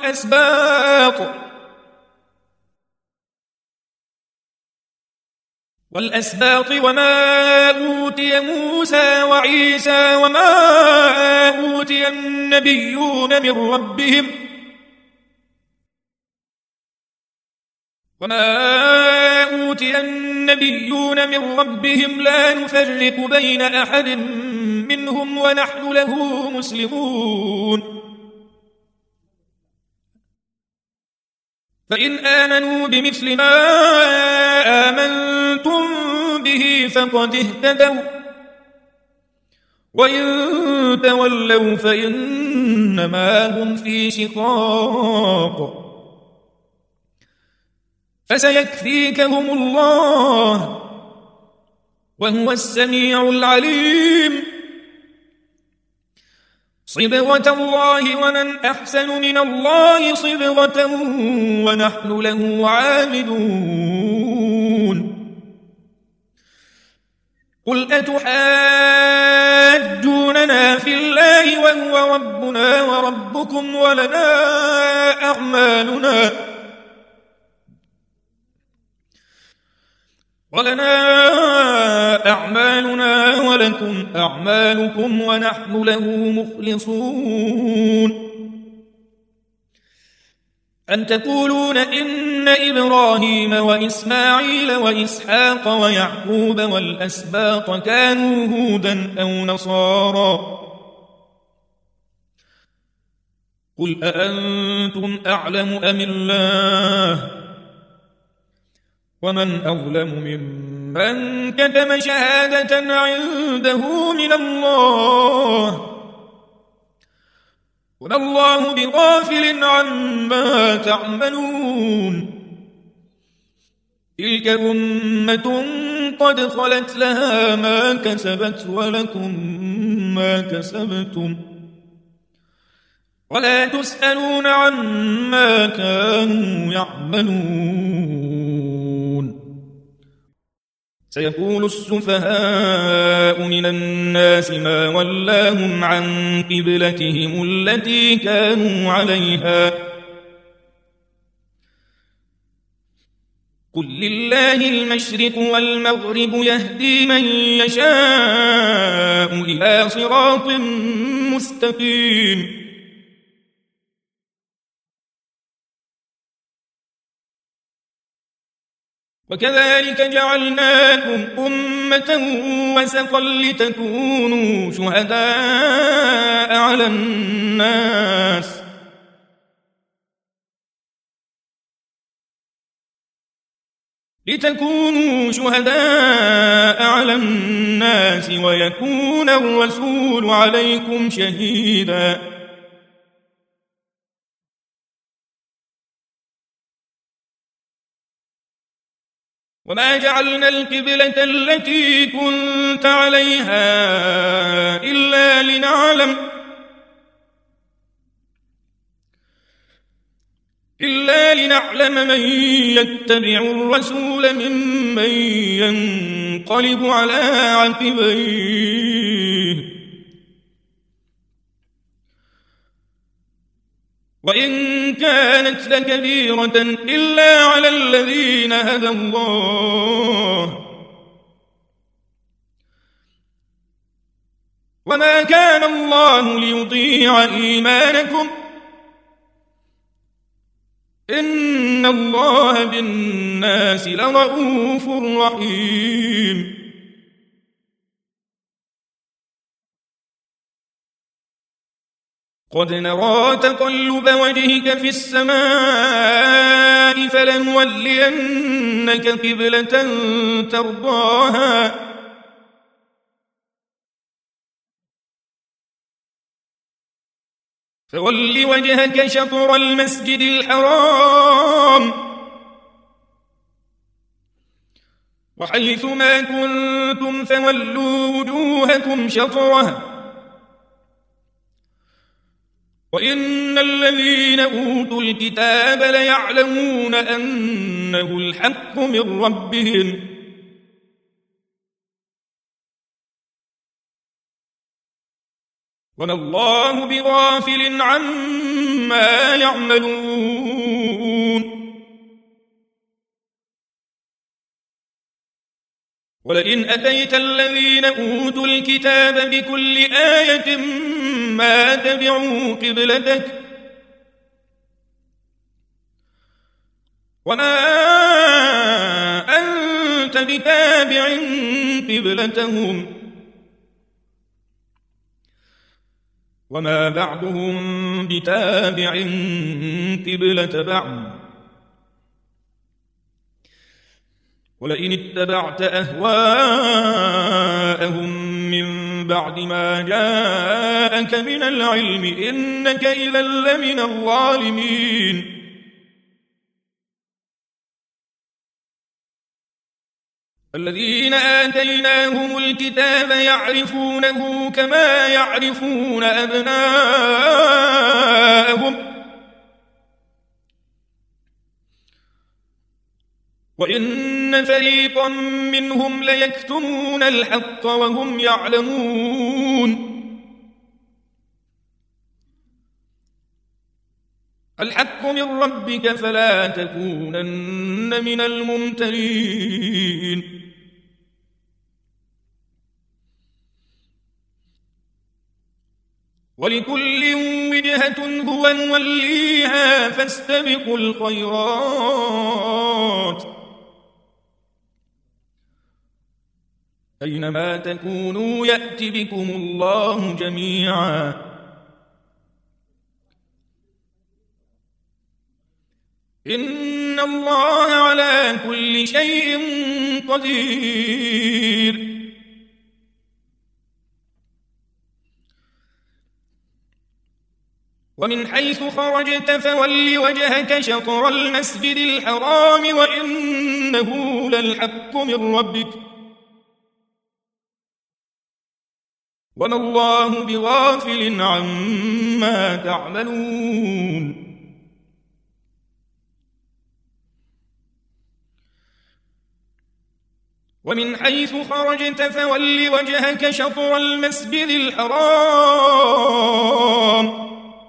والأسباط وما أوتي موسى وعيسى وما أوتي النبيون من ربهم لا نفرق بين أحد منهم ونحن له مسلمون فإن آمنوا بمثل ما آمنتم به فقد اهتدوا وإن تولوا فإنما هم في شقاق فسيكفيكهم الله وهو السميع العليم صبغة الله ومن أحسن من الله صبغة ونحن له عابدون قل أتحاجوننا في الله وهو ربنا وربكم ولنا أعمالنا ولكم أعمالكم ونحن له مخلصون أن تقولون إن إبراهيم وإسماعيل وإسحاق ويعقوب والأسباط كانوا هودا أو نصارى قل أأنتم أعلم أم الله ومن أظلم ممن كتم شهادة عنده من الله وما الله بغافل عما تعملون تلك أمة قد خلت لها ما كسبت ولكم ما كسبتم ولا تسألون عما كانوا يعملون سيقول السفهاء من الناس ما ولاهم عن قبلتهم التي كانوا عليها قل لله المشرق والمغرب يهدي من يشاء إلى صراط مستقيم وكذلك جعلناكم أمة وسطا لتكونوا شهداء على الناس ويكون الرسول عليكم شهيدا وما جعلنا القبلة التي كنت عليها إلا لنعلم من يتبع الرسول ممن ينقلب على عقبيه وإن كانت لكبيرة إلا على الذين هدى الله وما كان الله ليضيع إيمانكم إن الله بالناس لرءوف رحيم قد نرى تقلب وجهك في السماء السماء فلنولينك قبلة ترضاها فول وجهك شطر المسجد الحرام وحيث ما كنتم فولوا وجوهكم شطره وإن الذين أوتوا الكتاب ليعلمون أنه الحق من ربهم وما الله بغافل عما يعملون ولئن أتيت الذين أوتوا الكتاب بكل آية ما تبعوا قبلتك وما أنت بتابع قبلتهم وما بعضهم بتابع قبلة بعض ولئن اتبعت أهواءهم من بعد ما جاءك من العلم إنك إذا لمن الظالمين الذين آتيناهم الكتاب يعرفونه كما يعرفون أبناءهم وإن فريقا منهم ليكتمون الحق وهم يعلمون الحق من ربك فلا تكونن من الممترين ولكل وجهة هو موليها فاستبقوا الخيرات أينما تكونوا يأت بكم الله جميعا إن الله على كل شيء قدير ومن حيث خرجت فول وجهك شطر المسجد الحرام وإنه للحق من ربك وما الله بغافل عما تعملون ومن حيث خرجت فول وجهك شطر المسجد الحرام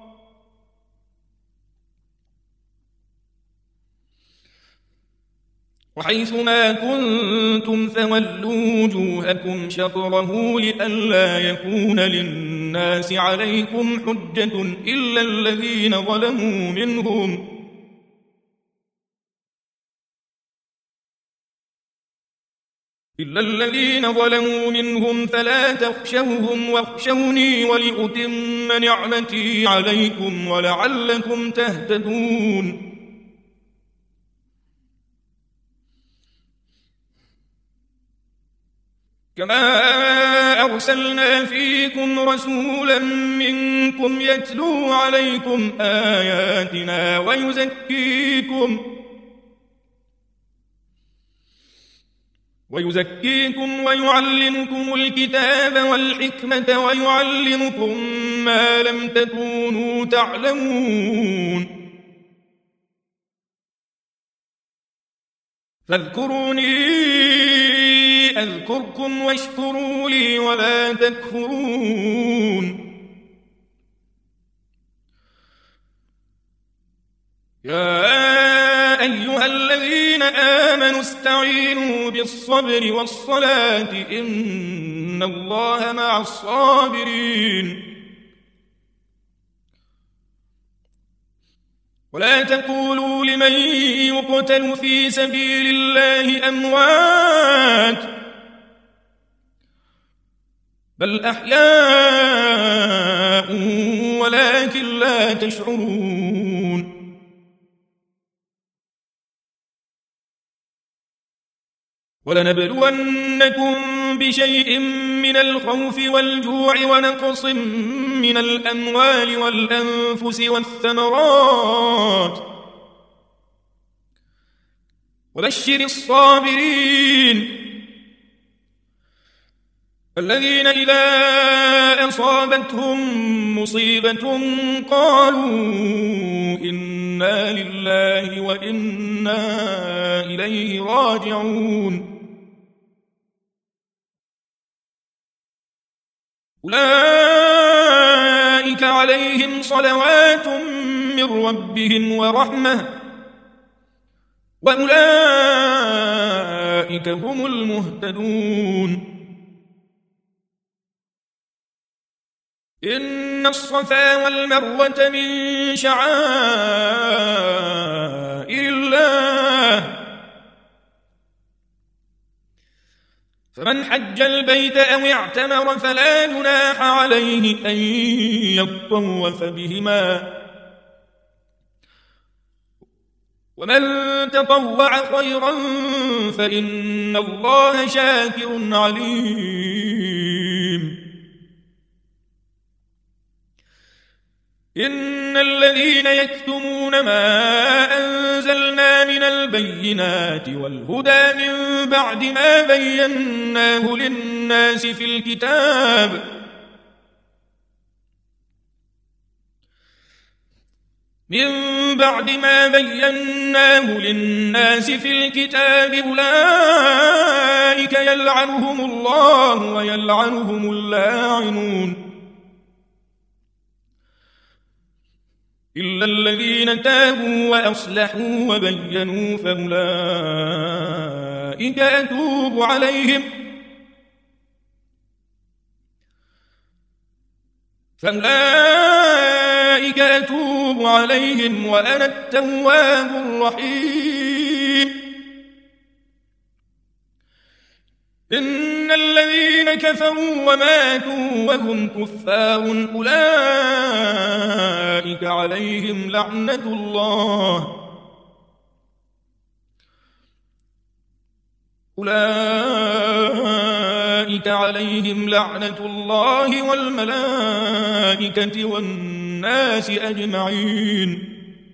وحيث ما كنتم فولوا وجوهكم شطره لئلا يكون للناس عليكم حجة إلا الذين ظلموا منهم فلا تخشوهم واخشوني ولأتم نعمتي عليكم ولعلكم تهتدون كما أرسلنا فيكم رسولا منكم يتلو عليكم آياتنا ويزكيكم ويعلمكم الكتاب والحكمة ويعلمكم ما لم تكونوا تعلمون فاذكروني أذكركم واشكروا لي ولا تكفرون يا أيها الذين آمنوا استعينوا بالصبر والصلاة إن الله مع الصابرين ولا تقولوا لمن يقتل في سبيل الله أموات بل أحياء ولكن لا تشعرون ولنبلونكم بشيء من الخوف والجوع ونقص من الأموال والأنفس والثمرات وبشر الصابرين الذين إذا أصابتهم مصيبة قالوا إنا لله وإنا إليه راجعون أولئك عليهم صلوات من ربهم ورحمة وأولئك هم المهتدون إن الصفا والمروة من شعائر الله فمن حج البيت أو اعتمر فلا جناح عليه أن يطوف بهما ومن تطوع خيرا فإن الله شاكر عليم إن الذين يكتمون ما أنزلنا من البينات والهدى من بعد ما بيناه للناس في الكتاب أولئك يلعنهم الله ويلعنهم اللاعنون إلا الذين تابوا وأصلحوا وبينوا فأولئك أتوب عليهم وأنا التواب الرحيم إن الذين كفروا وماتوا وهم كفار أولئك عليهم لعنة الله والملائكة والناس أجمعين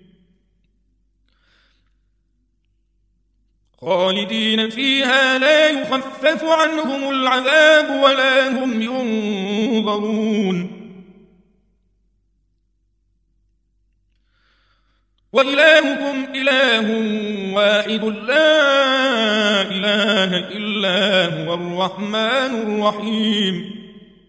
خالدين فيها لا يخفف عنهم العذاب ولا هم ينظرون وإلهكم إله واحد لا إله إلا هو الرحمن الرحيم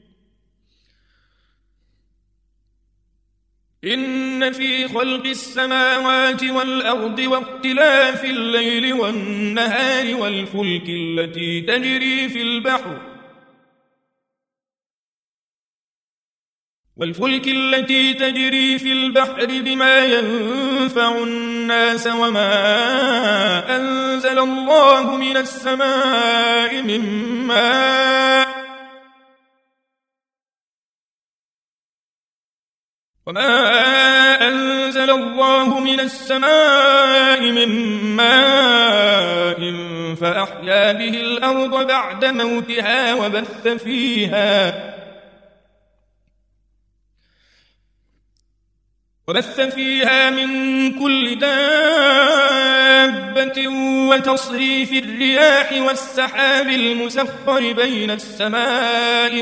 إن في خلق السماوات والأرض واختلاف الليل والنهار والفلك التي تجري في البحر بما ينفع الناس وما أنزل الله من السماء من ماء فأحيا به الأرض بعد موتها وبث فيها من كل دابة وتصريف الرياح والسحاب المسخر بين السماء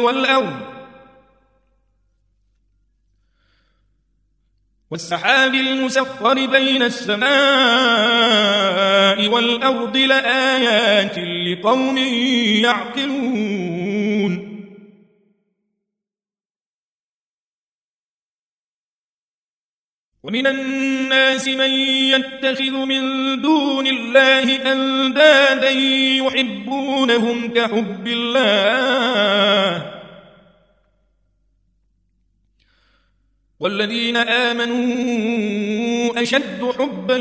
والأرض لآيات لقوم يعقلون ومن الناس من يتخذ من دون الله أندادا يحبونهم كحب الله والذين آمنوا أشد حبا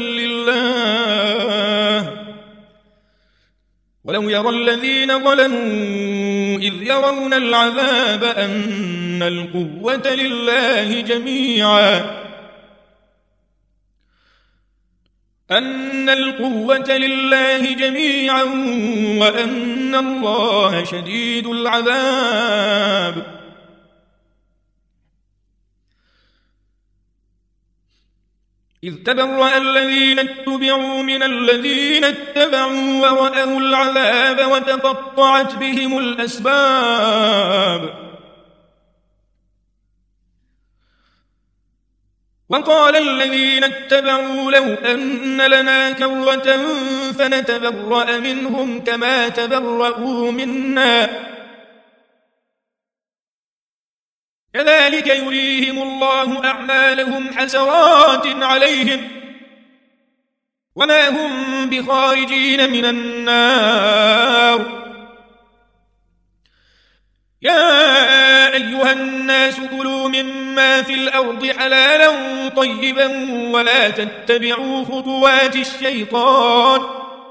لله ولو يرى الذين ظلموا إذ يرون العذاب أن القوة لله جميعا أن القوة لله جميعا وأن الله شديد العذاب. إذ تبرأ الذين اتبعوا من الذين اتبعوا ورأوا العذاب وتقطعت بهم الأسباب. وقال الذين اتبعوا لو أن لنا كرة فنتبرأ منهم كما تبرأوا منا كذلك يريهم الله أعمالهم حسرات عليهم وما هم بخارجين من النار. يا أيها الناس كلوا مما في الأرض حلالا طيبا ولا تتبعوا خطوات الشيطان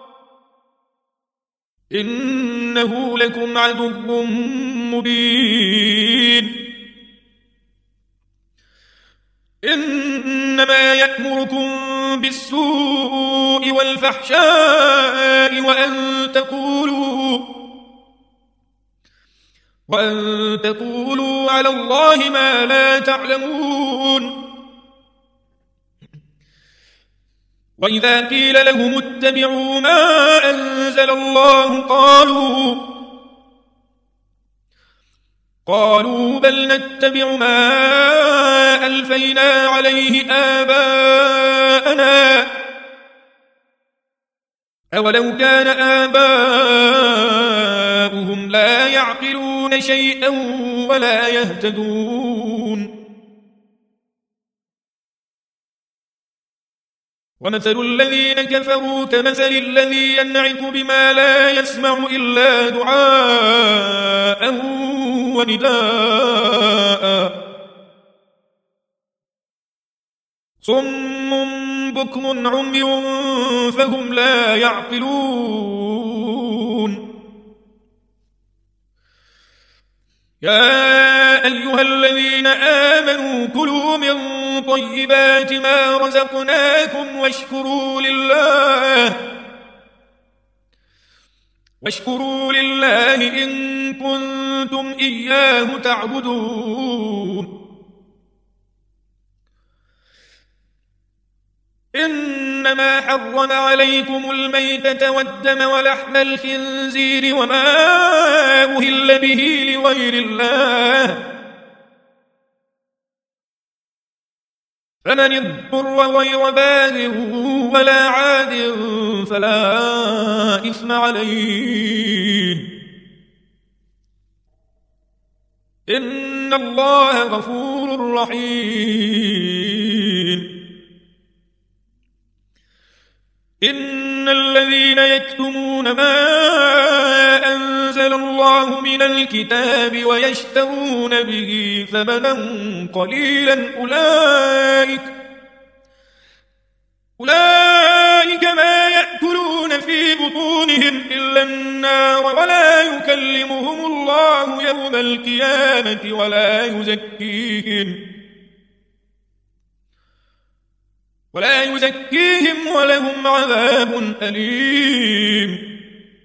إنه لكم عدو مبين. إنما يأمركم بالسوء والفحشاء وأن تقولوا على الله ما لا تعلمون. وإذا قيل لهم اتبعوا ما أنزل الله قالوا بل نتبع ما ألفينا عليه آباءنا أولو كان آباؤهم لا يعقلون شيئا ولا يهتدون. ومثل الذين كفروا كمثل الذي ينعق بما لا يسمع إلا دعاء ونداء صم بكم عمي فهم لا يعقلون. يا أيها الذين آمنوا كلوا من طيبات ما رزقناكم واشكروا لله إن كنتم إياه تعبدون. إنما حرم عليكم الميتة والدم ولحم الخنزير وما أهل به لغير الله فمن اضطر غير باغ ولا عاد فلا إثم عليه إن الله غفور رحيم. إن الذين يكتمون ما أنزل الله من الكتاب ويشترون به ثمنا قليلا أولئك ما يأكلون في بطونهم إلا النار ولا يكلمهم الله يوم القيامة ولا يزكيهم ولهم عذاب أليم.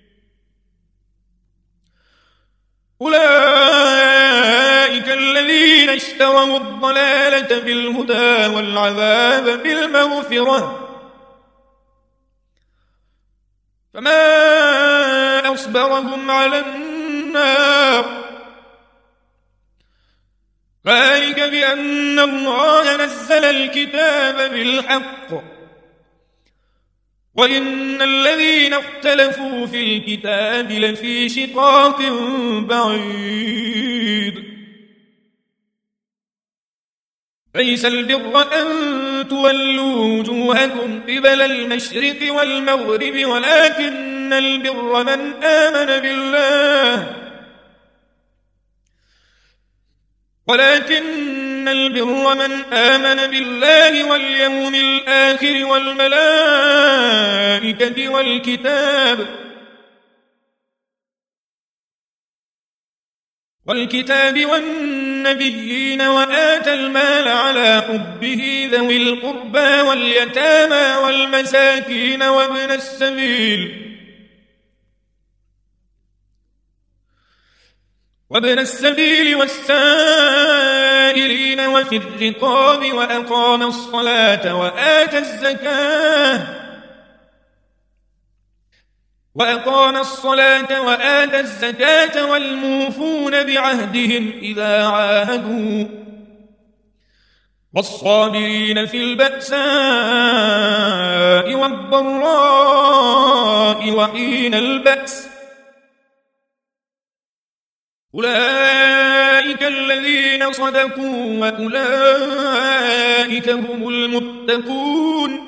أولئك الذين اشتروا الضلالة بالهدى والعذاب بالمغفرة فما أصبرهم على النار ذلك بأن الله نزل الكتاب بالحق وإن الذين اختلفوا في الكتاب لفي شقاق بعيد. ليس البر أن تولوا وجوهكم قبل المشرق والمغرب ولكن البر من آمن بالله واليوم الآخر والملائكة والكتاب والنبيين النبيين وآتى المال على حبه ذوي القربى واليتامى والمساكين وابن السبيل والسائلين وفي الرقاب وأقام الصلاة وآتى الزكاة والموفون بعهدهم إذا عاهدوا والصابرين في البأساء والضراء وحين البأس أولئك الذين صدقوا وأولئك هم المتقون.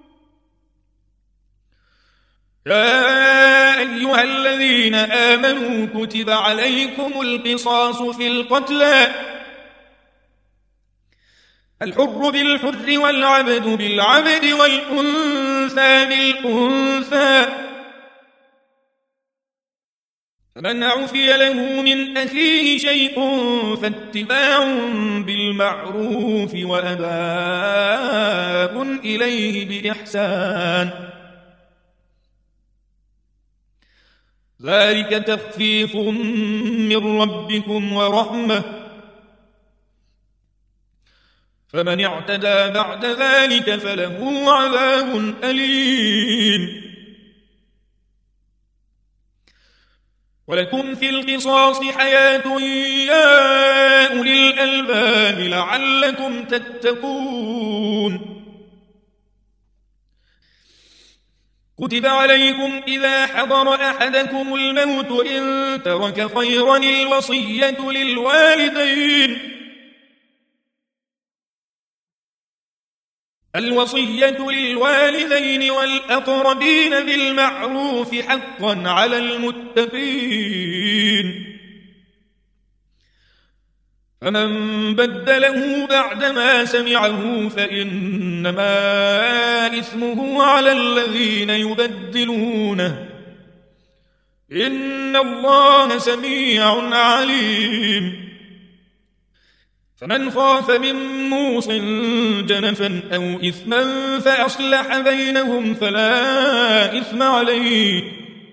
يا أيها الذين آمنوا كتب عليكم القصاص في القتلى الحر بالحر والعبد بالعبد والأنثى بالأنثى فمن عفي له من أخيه شيء فاتباع بالمعروف وأداء إليه بإحسان ذلك تخفيف من ربكم ورحمة فمن اعتدى بعد ذلك فله عذاب أليم. ولكم في القصاص حياة يا أولي الألباب لعلكم تتقون. كتب عليكم إذا حضر أحدكم الموت إن ترك خيرا الوصية للوالدين والأقربين بالمعروف حقا على المتقين. فمن بدله بعدما سمعه فإنما إثمه على الذين يبدلونه إن الله سميع عليم. فمن خاف من موص جنفا أو إثما فأصلح بينهم فلا إثم عليه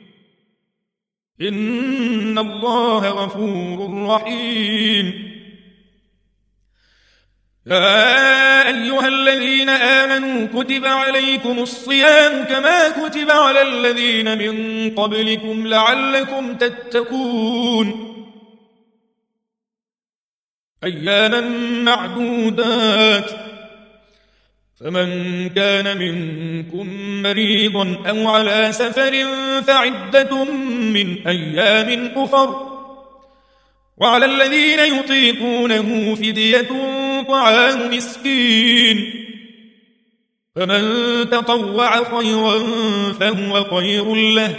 إن الله غفور رحيم. يا أيها الذين آمنوا كتب عليكم الصيام كما كتب على الذين من قبلكم لعلكم تتقون أياما معدودات فمن كان منكم مريضا أو على سفر فعدة من أيام أخر وعلى الذين يطيقونه فدية طعام مسكين فمن تطوع خيرا فهو خير له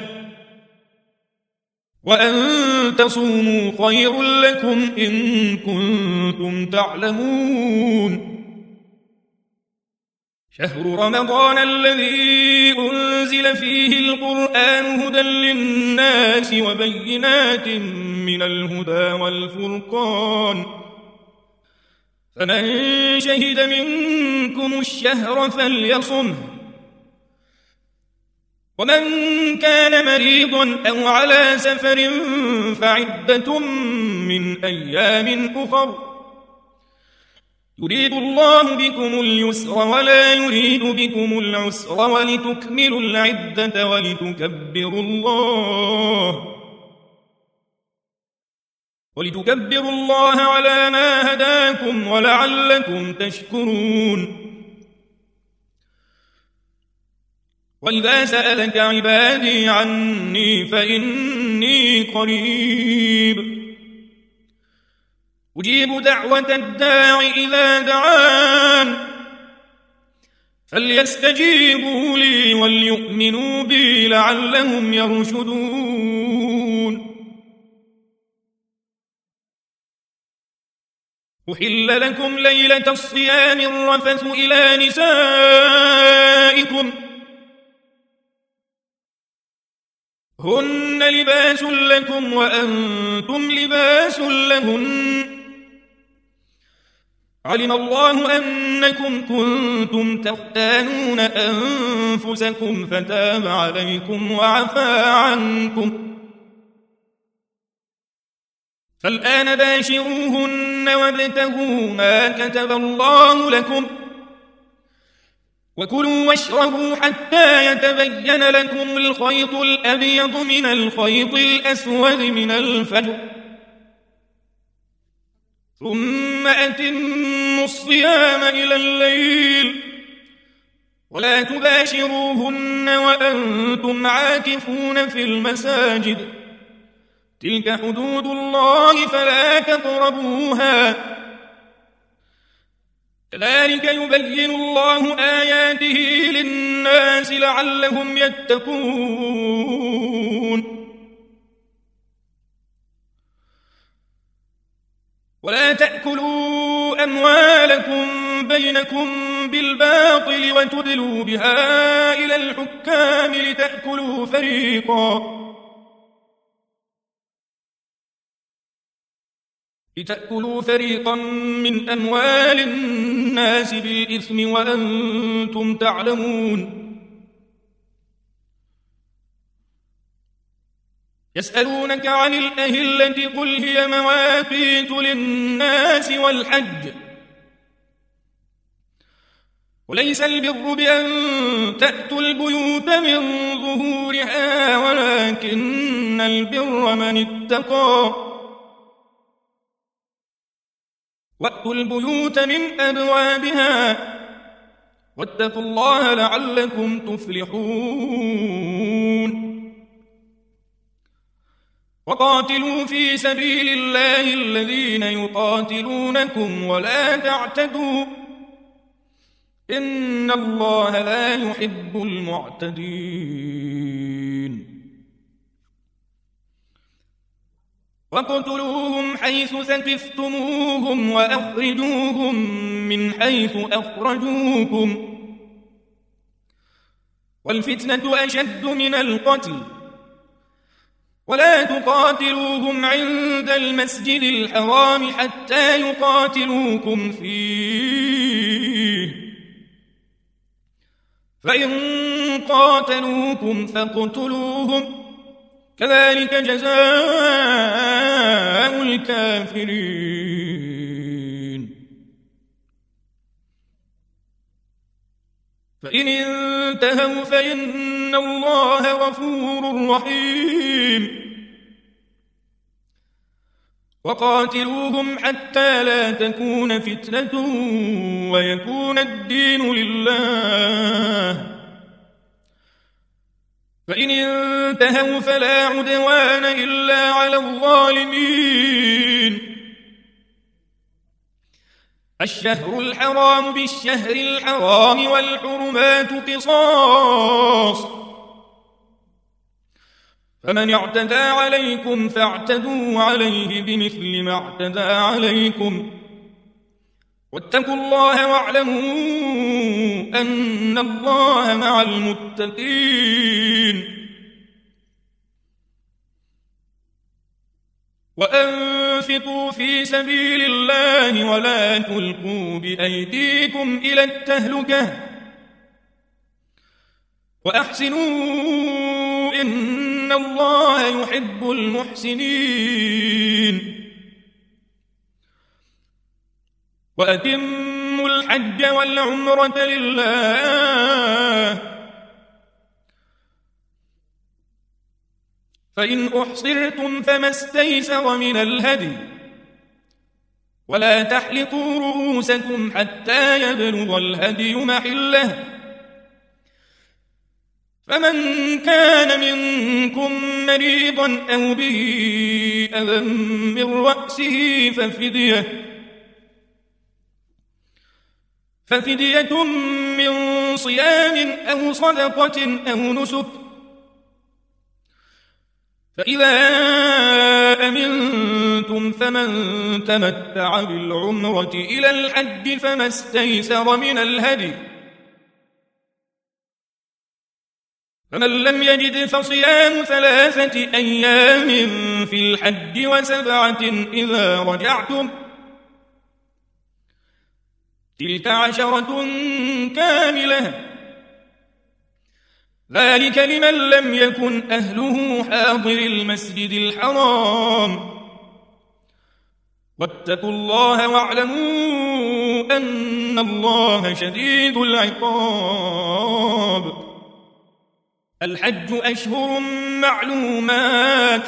وأن تصوموا خير لكم إن كنتم تعلمون. شهر رمضان الذي أنزل فيه القرآن هدى للناس وبينات من الهدى والفرقان فمن شهد منكم الشهر فليصمه ومن كان مريضا أو على سفر فعدة من أيام أخر يريد الله بكم اليسر ولا يريد بكم العسر ولتكملوا العدة ولتكبروا الله على ما هداكم ولعلكم تشكرون. وإذا سألك عبادي عني فإني قريب أجيب دعوة الداع إذا دعان فليستجيبوا لي وليؤمنوا بي لعلهم يرشدون. أحل لكم ليلة الصيام الرفث إلى نسائكم هن لباس لكم وأنتم لباس لهن علم الله أنكم كنتم تختانون أنفسكم فتاب عليكم وعفى عنكم، فالآن باشروهن وابتغوا ما كتب الله لكم، وكلوا واشربوا حتى يتبين لكم الخيط الأبيض من الخيط الأسود من الفجر، ثم أتموا الصيام إلى الليل، ولا تباشروهن وأنتم عاكفون في المساجد، تلك حدود الله فلا تقربوها، كذلك يبين الله آياته للناس لعلهم يتقون. ولا تأكلوا أموالكم بينكم بالباطل وتدلوا بها إلى الحكام لتأكلوا فريقا من أموال الناس بالإثم وأنتم تعلمون. يسألونك عن الأهلة قل هي مواقيت للناس والحج، وليس البر بأن تأتوا البيوت من ظهورها ولكن البر من اتقى، وأتوا البيوت من أبوابها واتقوا الله لعلكم تفلحون. وقاتلوا في سبيل الله الذين يقاتلونكم ولا تعتدوا إن الله لا يحب المعتدين. واقتلوهم حيث ثقفتموهم وأخرجوهم من حيث أخرجوكم، والفتنة أشد من القتل، ولا تقاتلوهم عند المسجد الحرام حتى يقاتلوكم فيه، فإن قاتلوكم فاقتلوهم، كذلك جزاء الكافرين. فإن انتهوا فإن الله غفور رحيم. وقاتلوهم حتى لا تكون فتنة ويكون الدين لله، فإن انتهوا فلا عدوان إلا على الظالمين. الشهر الحرام بالشهر الحرام والحرمات قصاص، فمن اعتدى عليكم فاعتدوا عليه بمثل ما اعتدى عليكم، واتقوا الله واعلموا أن الله مع المتقين. وأنفقوا في سبيل الله ولا تلقوا بأيديكم إلى التهلكة وأحسنوا إن الله يحب المحسنين. وأتموا الحج والعمرة لله، فإن أحصرتم فما استيسر من الهدي، ولا تحلقوا رؤوسكم حتى يبلغ الهدي محله، فمن كان منكم مريضا أو به أذى من رأسه ففدية من صيام أو صدقة أو نسك، فإذا أمنتم فمن تمتع بالعمرة إلى الحج فما استيسر من الهدي، فمن لم يجد فصيام 3 أيام في الحج و7 إذا رجعتم، تلك 10 كاملة، ذلك لمن لم يكن أهله حاضر المسجد الحرام. واتقوا الله واعلموا أن الله شديد العقاب. الحج أشهر معلومات،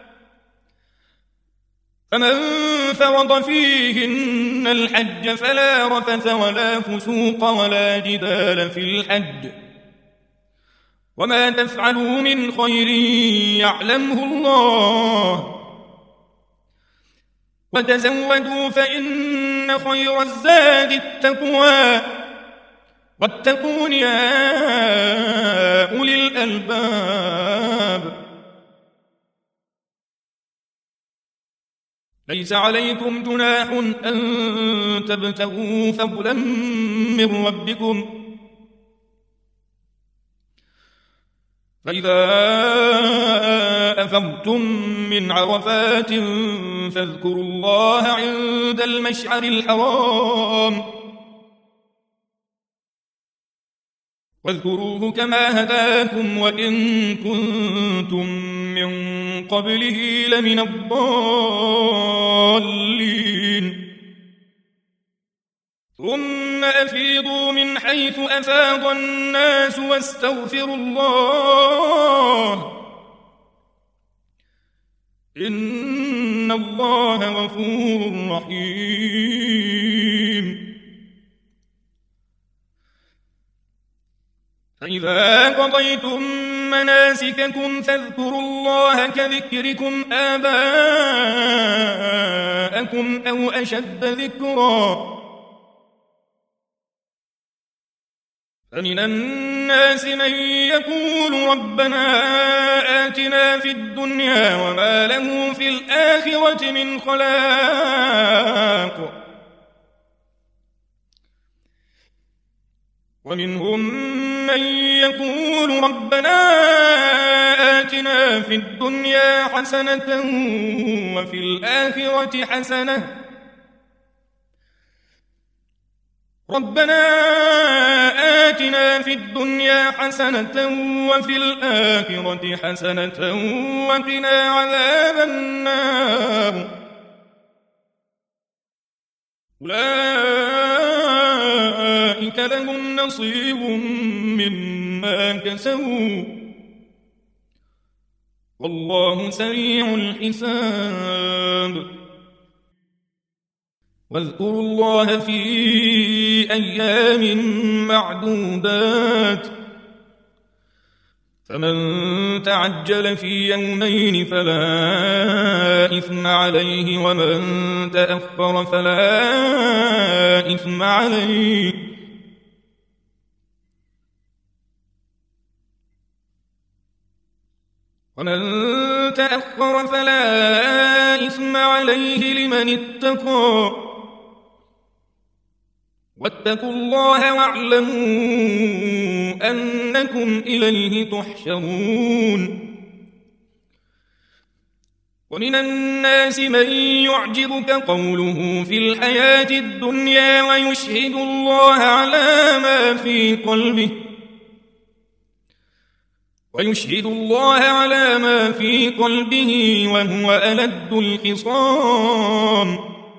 فمن فرض فيهن الحج فلا رفث ولا فسوق ولا جدال في الحج، وما تفعلوا من خير يعلمه الله، وتزودوا فإن خير الزاد التقوى، واتقون يا أولي الألباب. ليس عليكم جناح أن تبتغوا فضلا من ربكم، فإذا أفضتم من عرفات فاذكروا الله عند المشعر الحرام، واذكروه كما هداكم وإن كنتم من قبله لمن الضالين. ثم أفيضوا من حيث أفاض الناس واستغفروا الله، إن الله غفور رحيم. فإذا قضيتم مناسككم فاذكروا الله كذكركم آباءكم أو أشد ذكرا. فمن الناس من يقول ربنا آتنا في الدنيا وما له في الآخرة من خلاق، ومنهم من يقول ربنا آتنا في الدنيا حسنة وفي الآخرة حسنة، ربنا آتنا في الدنيا حسنة وفي الآخرة حسنة وقنا عذاب النار. أولئك لهم نصيب مما كسبوا والله سريع الحساب. واذكروا الله في أيام معدودات، فمن تعجل في يومين فلا إثم عليه ومن تأخر فلا إثم عليه. ومن تأخر فلا إثم عليه لمن اتقى، واتقوا الله واعلموا أنكم إليه تحشرون. ومن الناس من يعجبك قوله في الحياة الدنيا ويشهد الله على ما في قلبه وهو ألد الخصام.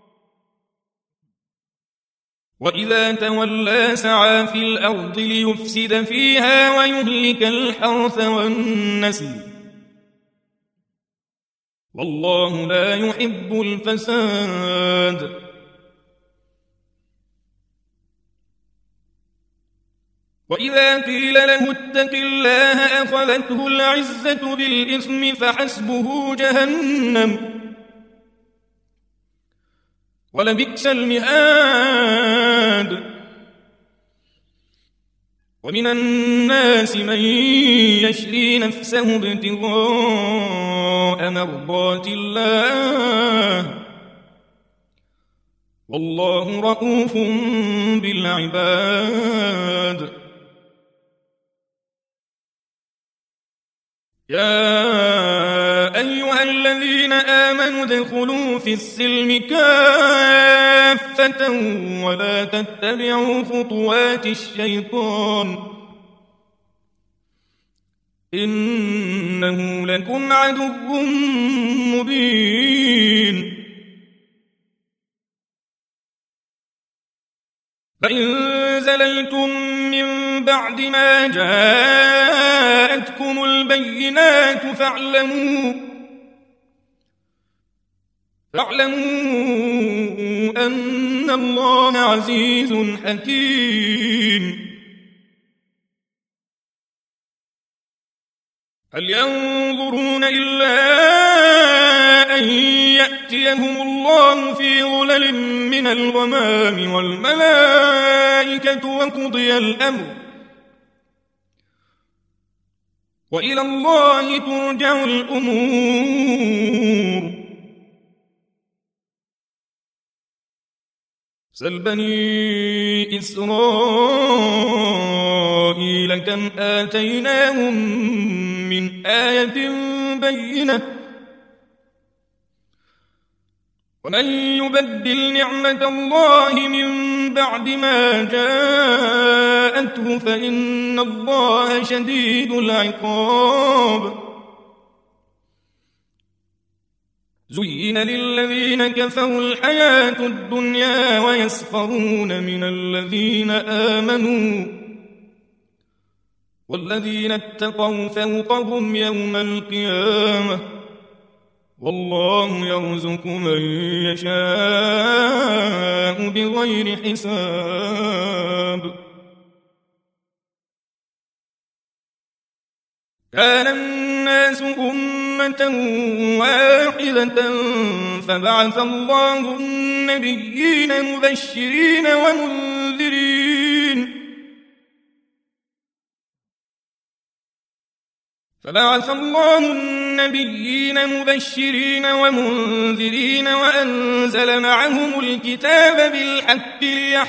وإذا تولى سعى في الأرض ليفسد فيها ويهلك الحرث والنسل، والله لا يحب الفساد. وإذا قيل له اتق الله أخذته العزة بالإثم فحسبه جهنم ولبئس المهاد. ومن الناس من يشري نفسه ابتغاء مرضات الله والله رؤوف بالعباد. يا أيها الذين آمنوا ادخلوا في السلم كافة كافة ولا تتبعوا خطوات الشيطان إنه لكم عدو مبين فإن زللتم من بعد ما جاءتكم البينات فاعلموا أن الله عزيز حكيم هل ينظرون إلا أن يأتيهم الله في ظلل من الغمام والملائكة وقضي الأمر وإلى الله ترجع الأمور سل بني إسرائيل كم آتيناهم من آية بينة ومن يبدل نعمة الله من بعد ما جاءته فإن الله شديد العقاب زين للذين كفروا الحياة الدنيا ويسخرون من الذين آمنوا والذين اتقوا فوقهم يوم القيامة والله يرزق من يشاء بغير حساب كان الناس أمة واحدة فبعث الله النبيين مبشرين ومنذرين وأنزل معهم الكتاب بالحق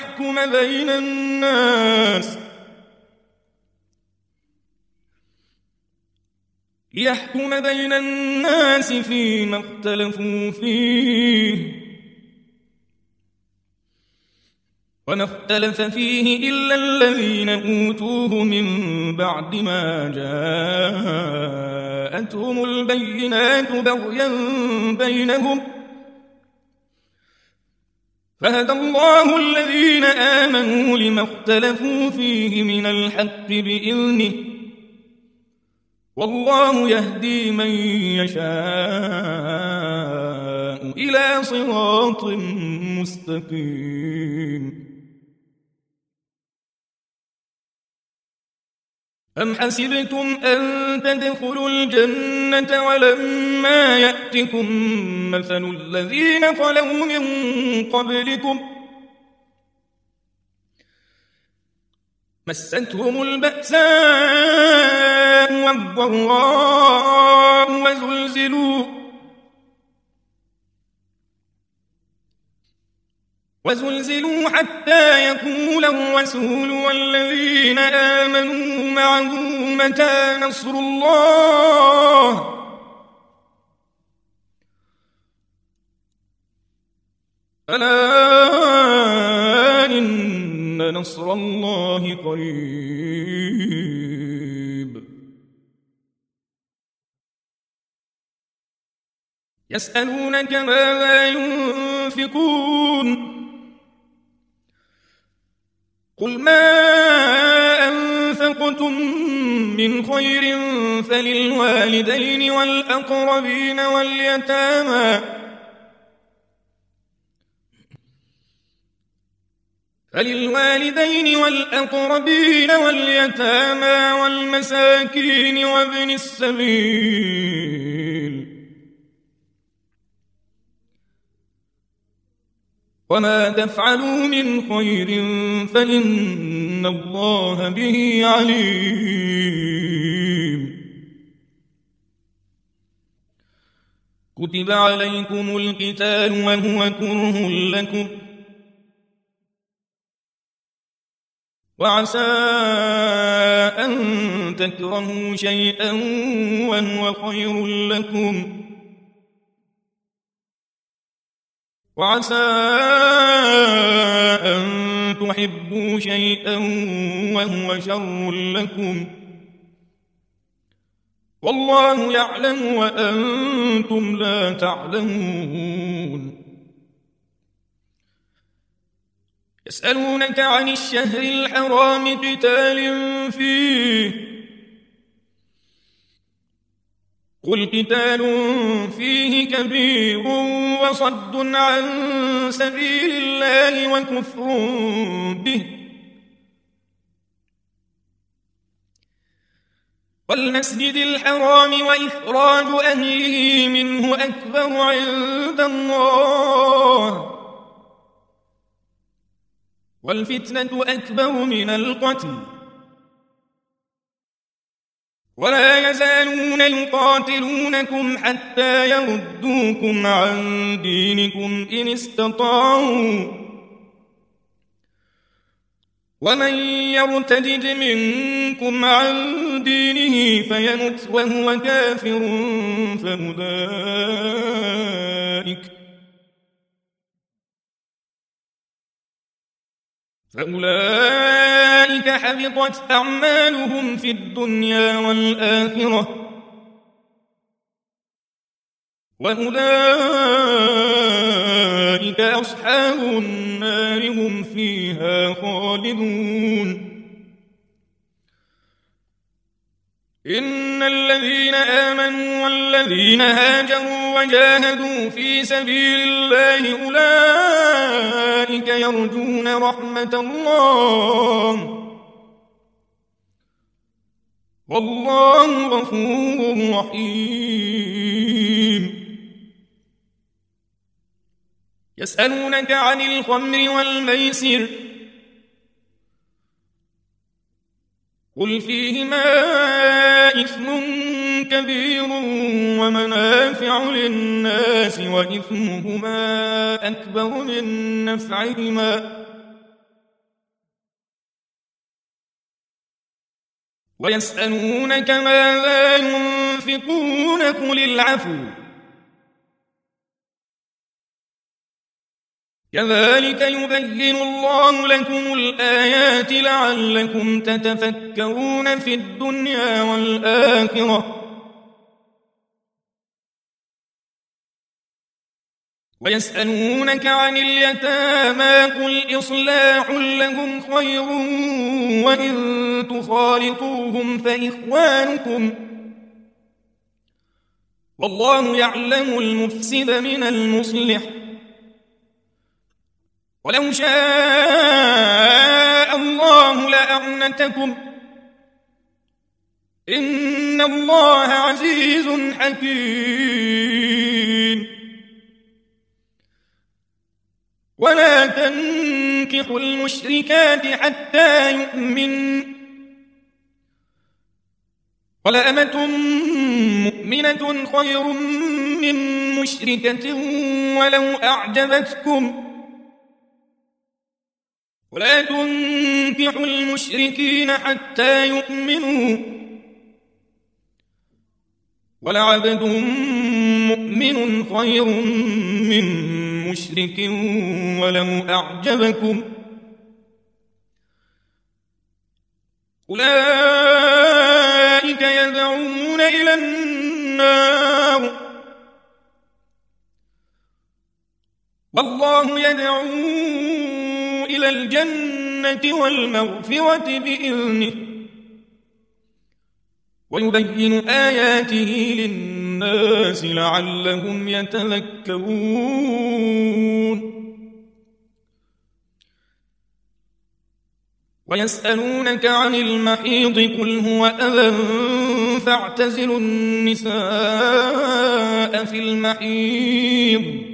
ليحكم بين الناس فيما اختلفوا فيه وما اختلف فيه إلا الذين أوتوه من بعد ما جاءتهم البينات بغيا بينهم فهدى الله الذين آمنوا لما اختلفوا فيه من الحق بإذنه والله يهدي من يشاء إلى صراط مستقيم أم حسبتم أن تدخلوا الجنة ولما يأتكم مثل الذين خلوا من قبلكم مستهم البأساء والضراء وزلزلوا حتى يقول الرسول والذين آمنوا معه متى نصر الله ألا إن نصر الله قريب يسألونك ماذا ينفقون قل ما أنفقتم من خير فللوالدين والأقربين واليتامى والمساكين وابن السبيل وما تفعلوا من خير فإن الله به عليم كتب عليكم القتال وهو كره لكم وعسى أن تكرهوا شيئا وهو خير لكم وعسى أن تحبوا شيئا وهو شر لكم والله يعلم وأنتم لا تعلمون. يسألونك عن الشهر الحرام قتال فيه قل قتال فيه كبير وصد عن سبيل الله وكفر به والمسجد الحرام وإخراج أهله منه أكبر عند الله والفتنة أكبر من القتل ولا يزالون يقاتلونكم حتى يردوكم عن دينكم إن استطاعوا ومن يرتد منكم عن دينه فيمت وهو كافر فأولئك حبطت أعمالهم في الدنيا والآخرة وأولئك أصحاب النار هم فيها خالدون. إن الذين آمنوا والذين هاجروا وجاهدوا في سبيل الله أولئك يرجون رحمة الله والله غفور رحيم. يسألونك عن الخمر والميسر قل فيهما إثم كبير ومنافع للناس وإثمهما أكبر من نفعهما ويسألونك ماذا ينفقون قل العفو كذلك يبين الله لكم الآيات لعلكم تتفكرون في الدنيا والآخرة. ويسألونك عن اليتامى قل إصلاح لهم خير وإن تخالطوهم فإخوانكم والله يعلم المفسد من المصلح ولو شاء الله لأعنتكم إن الله عزيز حكيم. ولا تنكحوا المشركات حتى يؤمن ولأمة مؤمنة خير من مشركة ولو أعجبتكم ولا تنكحوا المشركين حتى يؤمنوا ولعبد مؤمن خير من مشرك ولو أعجبكم أولئك يدعون إلى النار والله يدعو إلى الجنة والمغفرة بإذنه ويبين آياته للناس لعلهم يتذكرون. ويسألونك عن المحيض قل هو أذى فاعتزلوا النساء في المحيض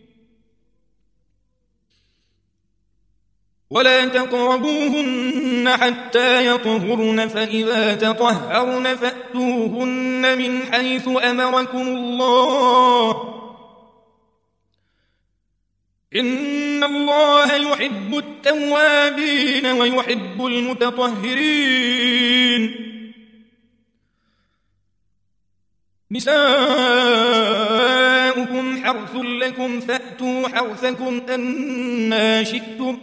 ولا تقربوهن حتى يطهرن فإذا تطهرن فأتوهن من حيث أمركم الله إن الله يحب التوابين ويحب المتطهرين. نساؤكم حرث لكم فأتوا فأتوا حرثكم أنى شئتم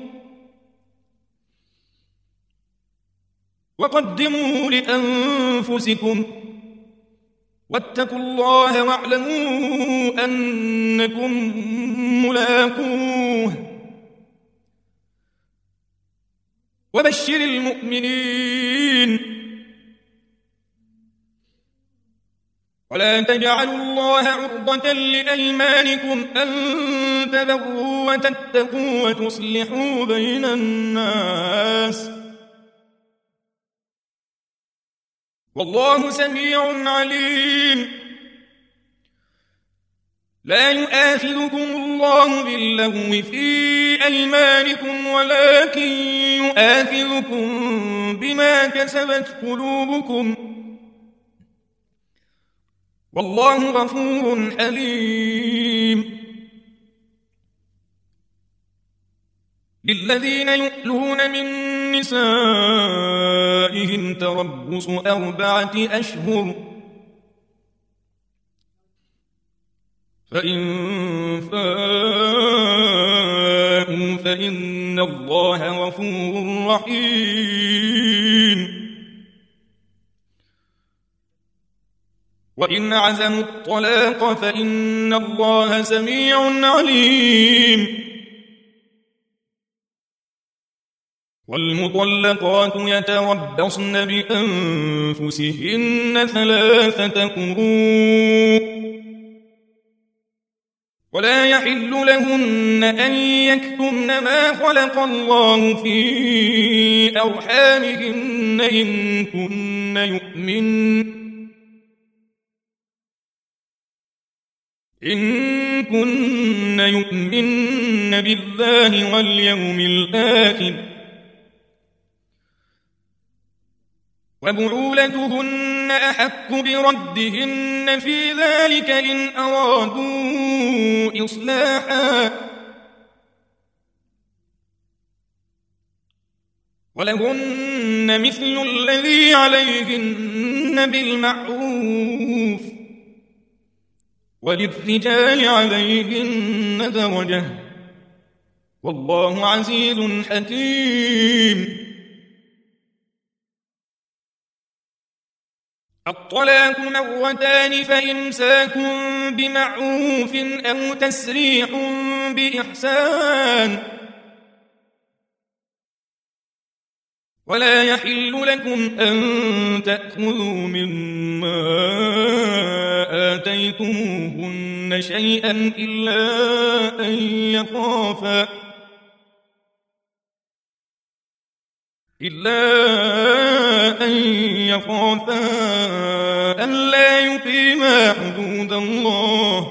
وقدموا لأنفسكم واتقوا الله واعلموا أنكم ملاقوه وبشر المؤمنين ولا تجعلوا الله عرضة لأيمانكم أن تبروا وتتقوا وتصلحوا بين الناس والله سميع عليم لا يؤاخذكم الله باللغو في أيمانكم ولكن يؤاخذكم بما كسبت قلوبكم والله غفور حليم للذين يؤلون من نسائهم تربص 4 أشهر فإن فاءوا فإن الله غفور رحيم وإن عزموا الطلاق فإن الله سميع عليم والمطلقات يتربصن بأنفسهن 3 قروء ولا يحل لهن أن يكتمن ما خلق الله في أرحامهن إن كن يؤمن بالله واليوم الآخر وبعولتهن أحق بردهن في ذلك إن أرادوا إصلاحا ولهن مثل الذي عليهن بالمعروف وللرجال عليهن درجة والله عزيز حكيم الطلاق 2 فإمساك بمعروف أو تسريح بإحسان ولا يحل لكم أن تأخذوا مما آتيتموهن شيئا إلا أن يخافا ألا يقيما حدود الله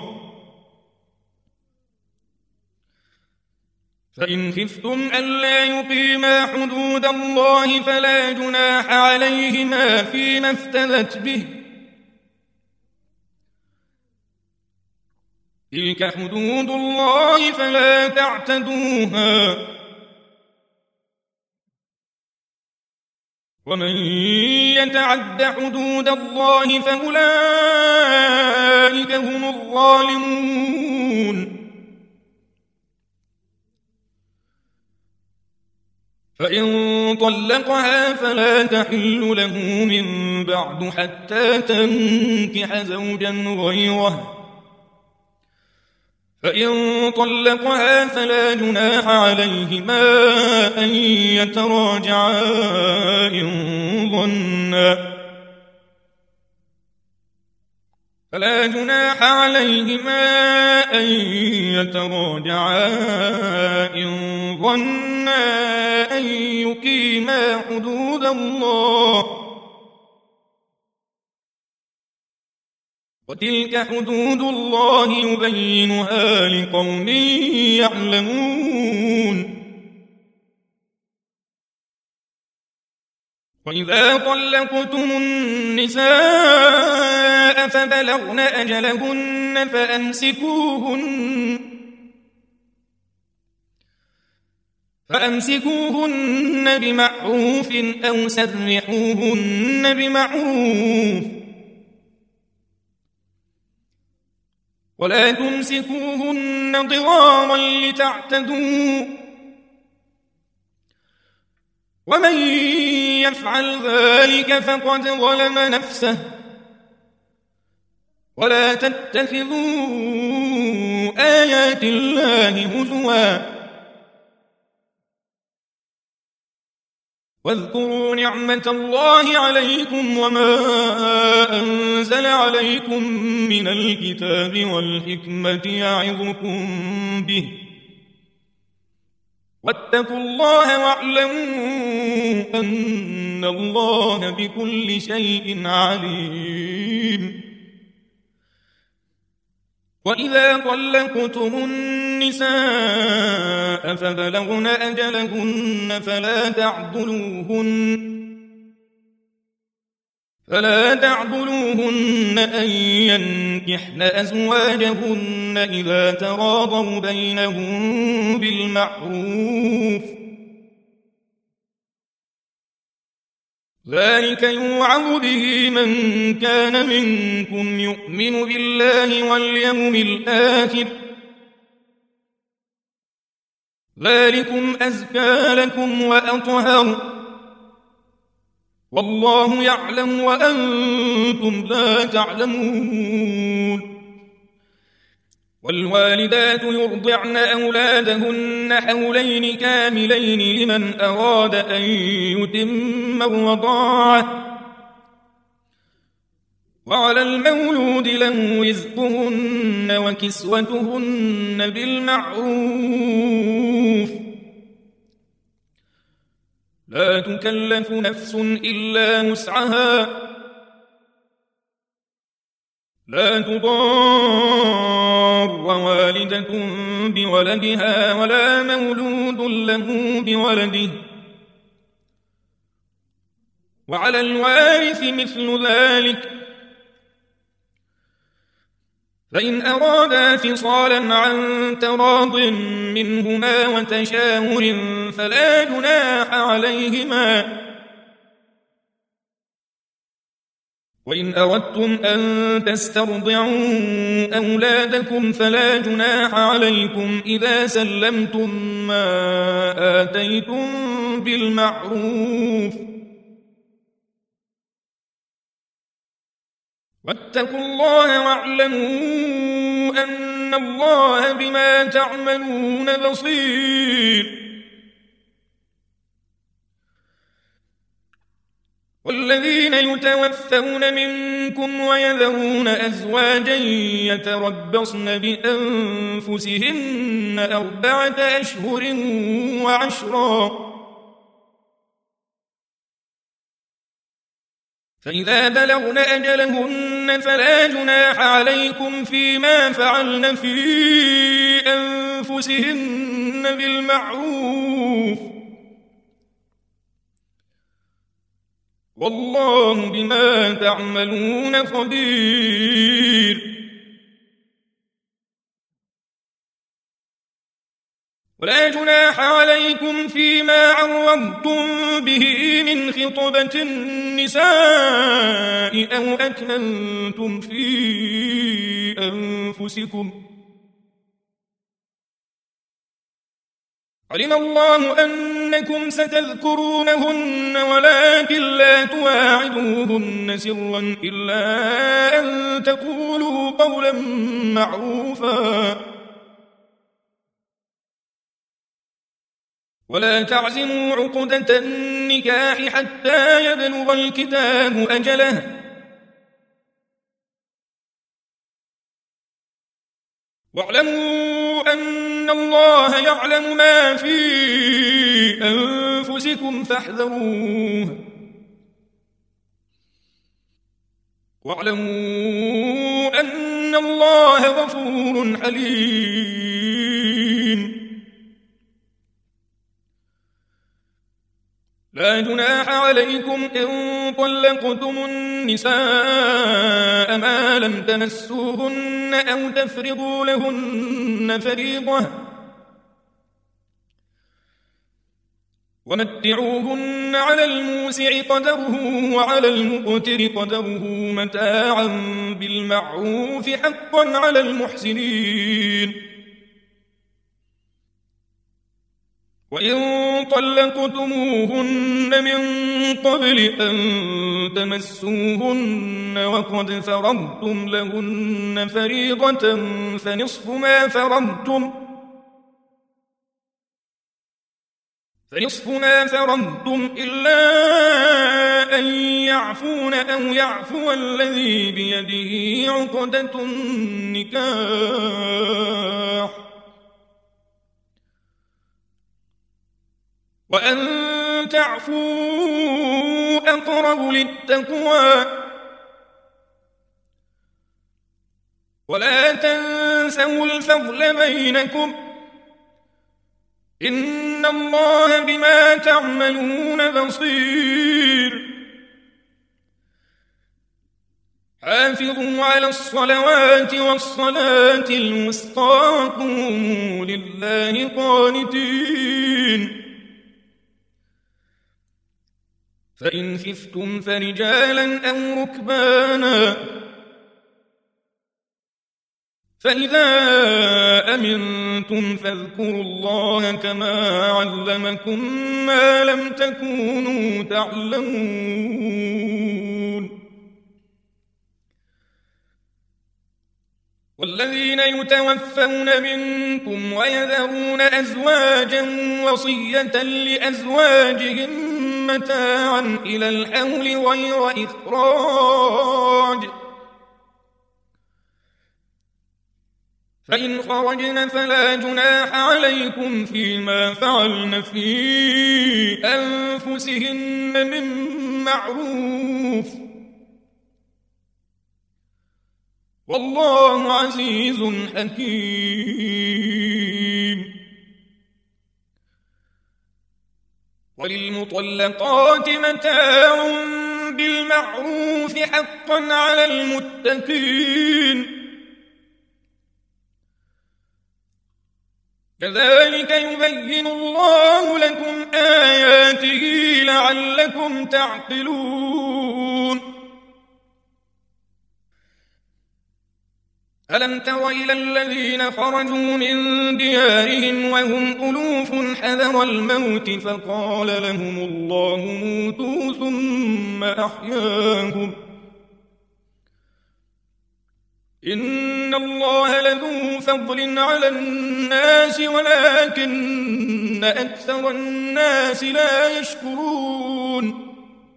فإن خفتم ألا يقيما حدود الله فلا جناح عليهما فيما افتدت به تلك حدود الله فلا تعتدوها ومن يتعد حدود الله فأولئك هم الظالمون فإن طلقها فلا تحل له من بعد حتى تنكح زوجا غيره فإن طلقها فلا جناح عليهما أن يتراجعا إن ظنا أن يقيما حدود الله وتلك حدود الله يبينها لقوم يعلمون وإذا طلقتم النساء فبلغن أجلهن فأمسكوهن بمعروف أو سرحوهن بمعروف ولا تمسكوهن ضرارا لتعتدوا ومن يفعل ذلك فقد ظلم نفسه ولا تتخذوا آيات الله هزوا واذكروا نعمة الله عليكم وما أنزل عليكم من الكتاب والحكمة يعظكم به واتقوا الله واعلموا أن الله بكل شيء عليم. وإذا طلقتم النساء فبلغن أجلهن فلا تعضلوهن أن ينكحن أزواجهن إذا تراضوا بينهم بالمعروف ذلك يوعظ به من كان منكم يؤمن بالله واليوم الآخر ذلكم أزكى لكم وأطهر والله يعلم وأنتم لا تعلمون. والوالدات يرضعن أولادهن حولين كاملين لمن أراد أن يتم الرضاعة وعلى المولود له رزقهن وكسوتهن بالمعروف لا تكلف نفس إلا وسعها لا تضار والدة بولدها ولا مولود له بولده وعلى الوارث مثل ذلك فإن أرادا فصالا عن تراض منهما وتشاور فلا جناح عليهما وإن أردتم أن تسترضعوا أولادكم فلا جناح عليكم إذا سلمتم ما آتيتم بالمعروف واتقوا الله واعلموا أن الله بما تعملون بصير. والذين يتوفون منكم ويذرون أزواجا يتربصن بأنفسهن 4 أشهر وعشرا فإذا بلغن أجلهن فلا جناح عليكم فيما فعلن في أنفسهن بالمعروف والله بما تعملون خبير. ولا جناح عليكم فيما عرضتم به من خطبة النساء أو أكننتم في أنفسكم علم الله أنكم ستذكرونهن ولكن لا تواعدوهن سرا إلا أن تقولوا قولا معروفا ولا تعزموا عقدة النكاح حتى يبلغ الكتاب أجله واعلموا أن الله يعلم ما في أنفسكم فاحذروه واعلموا أن الله غفور حليم. لا جناح عليكم إن طلقتم النساء ما لم تمسوهن أو تفرضوا لهن فريضة ومتعوهن على الموسع قدره وعلى المقتر قدره متاعا بالمعروف حقا على المحسنين. وإن طلقتموهن من قبل أن تمسوهن وقد فرضتم لهن فريضة فنصف ما فرضتم إلا أن يعفون أو يعفو الذي بيده عقدة النكاح وأن تعفوا أقرب للتقوى ولا تنسوا الفضل بينكم إن الله بما تعملون بصير. حافظوا على الصلوات والصلاة الوسطى وقوموا لله قانتين. فإن خفتم فرجالا أو ركبانا فإذا أمنتم فاذكروا الله كما علمكم ما لم تكونوا تعلمون. والذين يتوفون منكم ويذرون أزواجا وصية لأزواجهم متاعا إلى الحول غير إخراج فإن خرجن فلا جناح عليكم فيما فعلن في أنفسهن من معروف والله عزيز حكيم. وللمطلقات متاع بالمعروف حقا على المتقين كذلك يبين الله لكم آياته لعلكم تعقلون. ألم تر إلى الذين خرجوا من ديارهم وهم ألوف حذر الموت فقال لهم الله موتوا ثم أحياهم إن الله لذو فضل على الناس ولكن أكثر الناس لا يشكرون.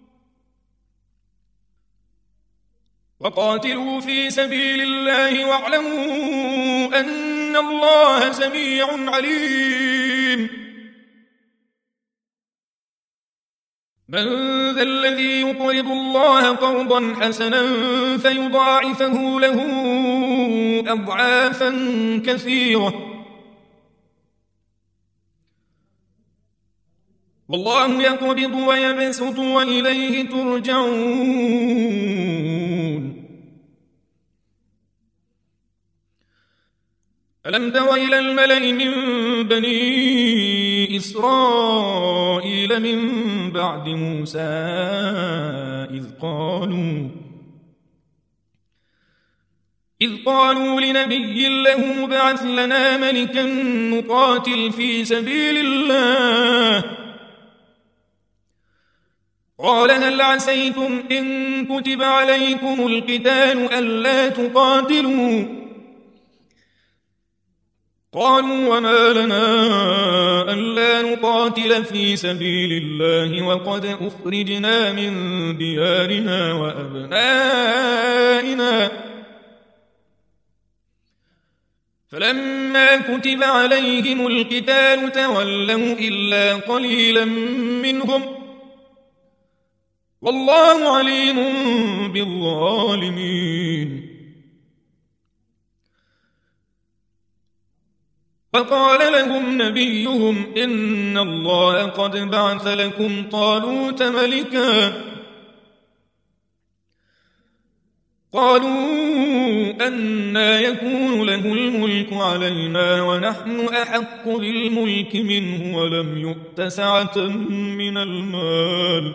وقاتلوا في سبيل الله واعلموا أن الله سميع عليم. من ذا الذي يقرض الله قرضا حسنا فيضاعفه له أضعافا كثيرة والله يقبض ويبسط وإليه ترجعون. ألم تر إلى الملأ من بني إسرائيل من بعد موسى إذ قالوا لنبي له ابعث لنا ملكا نقاتل في سبيل الله قال هل عسيتم إن كتب عليكم القتال ألا تقاتلوا قالوا وما لنا ألا نقاتل في سبيل الله وقد أخرجنا من ديارنا وأبنائنا فلما كتب عليهم القتال تولوا إلا قليلا منهم والله عليم بالظالمين. فقال لهم نبيهم إن الله قد بعث لكم طالوت ملكا قالوا أنى يكون له الملك علينا ونحن أحق بالملك منه ولم يؤت سعة من المال.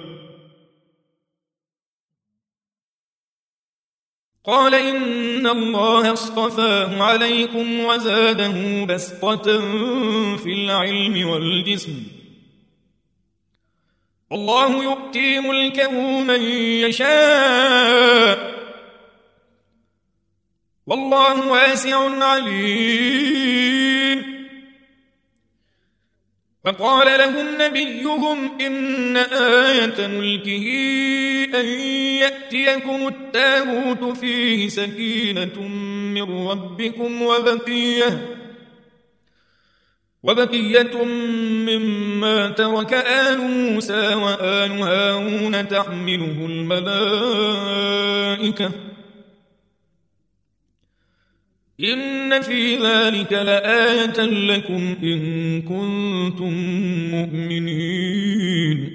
قال إن الله اصطفاه عليكم وزاده بسطة في العلم والجسم، والله يؤتي ملكه من يشاء والله واسع عليم. فقال لهم نبيهم إن آية ملكه أن يأتيكم التابوت فيه سكينة من ربكم وبقية مما ترك آل موسى وآل هارون تحمله الملائكة إن في ذلك لآية لكم إن كنتم مؤمنين.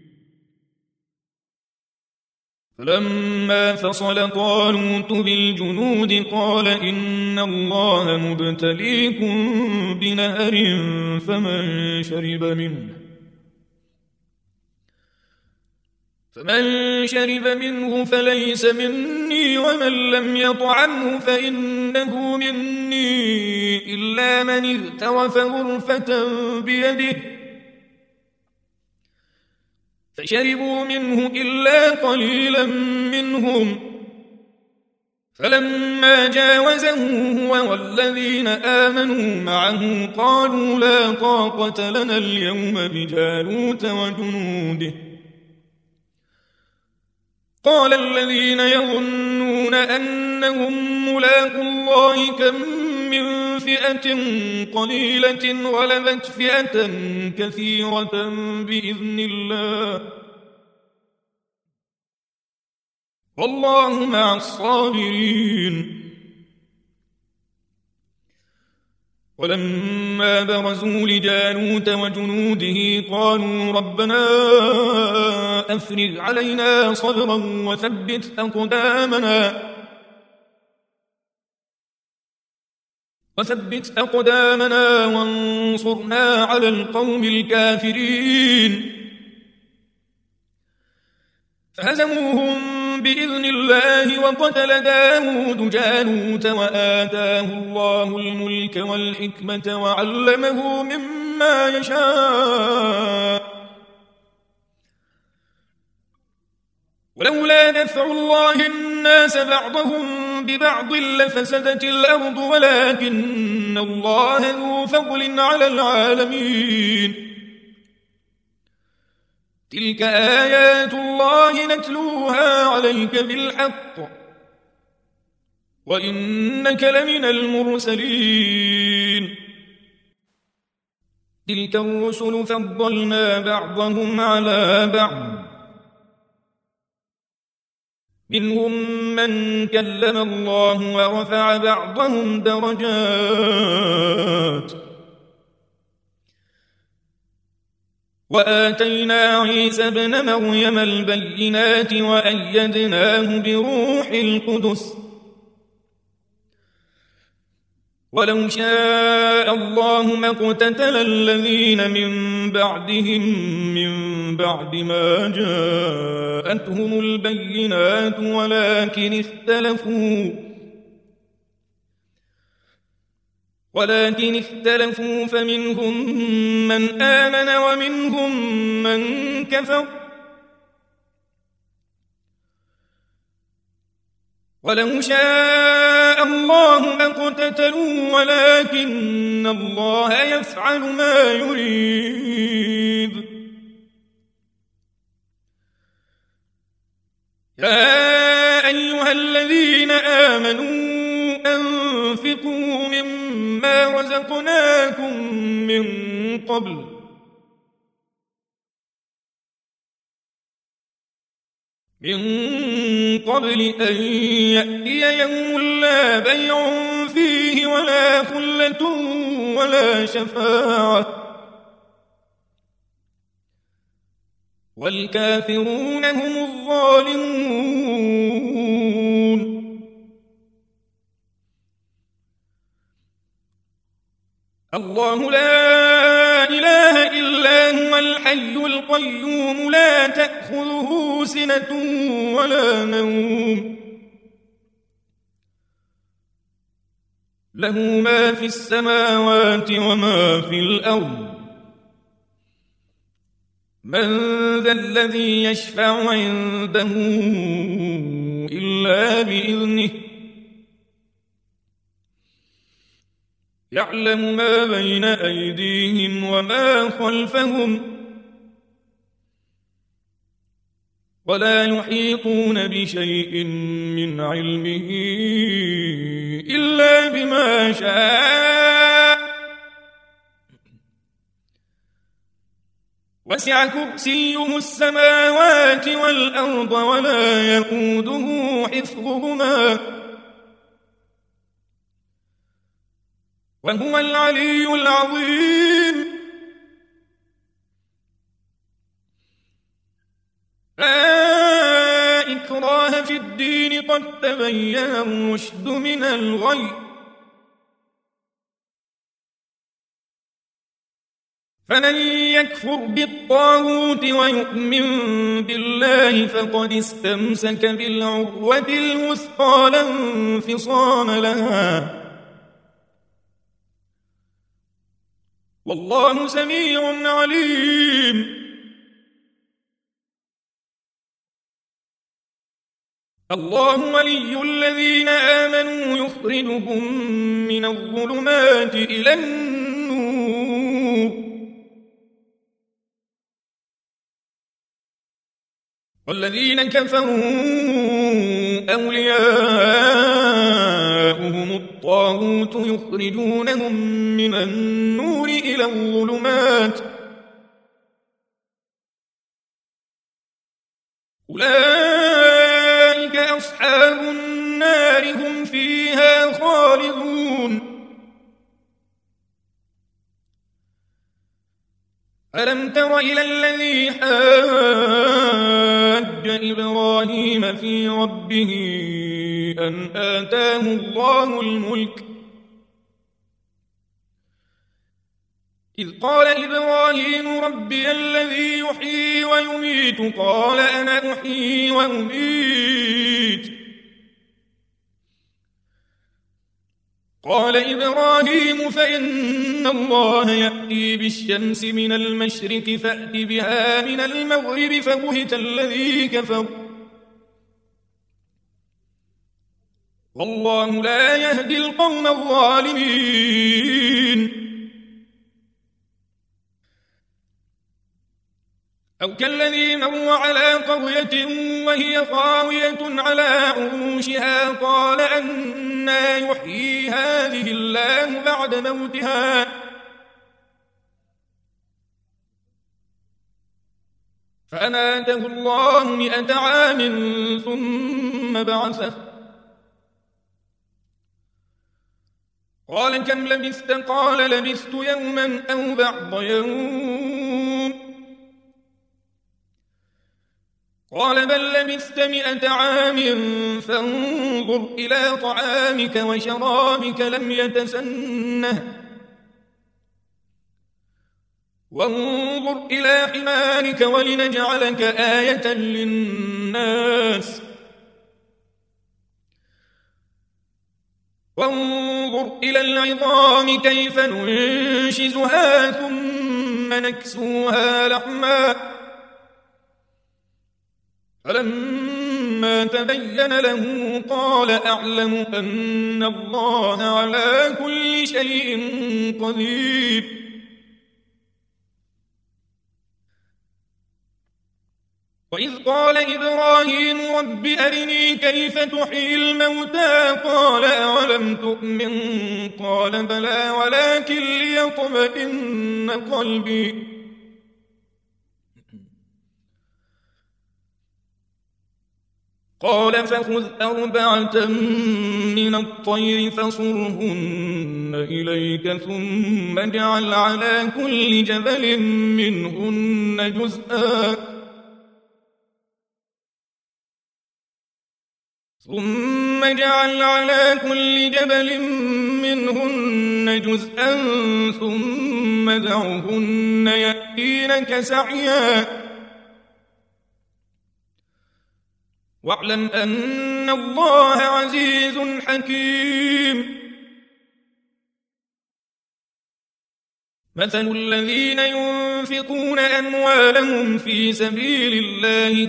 فلما فصل طالوت بالجنود قال إن الله مبتليكم بنهر فمن شرب منه فليس مني ومن لم يطعمه فإنه مني إلا من اغترف غرفة بيده فشربوا منه إلا قليلا منهم. فلما جاوزه هو والذين آمنوا معه قالوا لا طاقة لنا اليوم بجالوت وجنوده. قال الذين يظنون أنهم ملاقو الله كم من فئة قليلة غلبت فئة كثيرة بإذن الله والله مع الصابرين. ولما برزوا لجالوت وجنوده قالوا ربنا أفرغ علينا صبرا وثبت أقدامنا وانصرنا على القوم الكافرين. فهزموهم بإذن الله وقتل داود جالوت وآتاه الله الملك والحكمة وعلمه مما يشاء. ولولا دفع الله الناس بعضهم ببعض لفسدت الأرض ولكن الله ذو فضل على العالمين. تلك آيات الله نتلوها عليك بالحق وإنك لمن المرسلين. تلك الرسل فضلنا بعضهم على بعض منهم من كلم الله ورفع بعضهم درجات وآتينا عيسى ابن مريم البينات وأيدناه بروح القدس ولو شاء الله ما اقتتل الذين من بعدهم من بعد ما جاءتهم البينات ولكن اختلفوا فمنهم من آمن ومنهم من كفر ولو شاء الله ما اقتتلوا ولكن الله يفعل ما يريد. يا أيها الذين آمنوا أنفقوا مما رزقناكم من قبل أن يأتي يوم لا بيع فيه ولا خلة ولا شفاعة والكافرون هم الظالمون. الله لا إله إلا هو الحي القيوم لا تأخذه سنة ولا نوم له ما في السماوات وما في الأرض من ذا الذي يشفع عنده إلا بإذنه يعلم ما بين أيديهم وما خلفهم ولا يحيطون بشيء من علمه إلا بما شاء وسع كرسيه السماوات والأرض ولا يئوده حفظهما وهو العلي العظيم لا إكراه في الدين قد تبين الرشد من الغي فمن يكفر بالطاغوت ويؤمن بالله فقد استمسك بالعروة الوثقى لا انفصام لها والله سميع عليم الله ولي الذين آمنوا يخرجهم من الظلمات إلى النور والذين كفروا أولياؤهم الطاغوت يخرجونهم من النور إلى الظلمات أولئك أصحاب النار هم فيها خالدون ألم تر إلى الذي حاج إبراهيم في ربه أن آتاه الله الملك إذ قال إبراهيم ربي الذي يحيي ويميت قال أنا أحيي وأميت قال إبراهيم فإن الله يأتي بالشمس من المشرق فأت بها من المغرب فبهت الذي كفر والله لا يهدي القوم الظالمين أو كالذي مر على قرية وهي خاوية على عروشها قال أنى يحيي هذه الله بعد موتها فأماته الله 100 عام ثم بعثه قال كم لبثت قال لبثت يوما أو بعض يوم قال بل لبثت 100 عام فانظر إلى طعامك وشرابك لم يتسنه وانظر إلى حمارك ولنجعلك آية للناس وانظر إلى العظام كيف ننشزها ثم نكسوها لحما فلما تبين له قال أعلم أن الله على كل شيء قدير وإذ قال إبراهيم رب أرني كيف تحيي الموتى قال أولم تؤمن قال بلى ولكن ليطمئن قلبي قال فخذ 4 من الطير فصرهن إليك ثم اجعل على كل جبل منهن منهن جزءا ثم دعهن يأتينك سعيا واعلم أن الله عزيز حكيم. مثل الذين ينفقون أموالهم في سبيل الله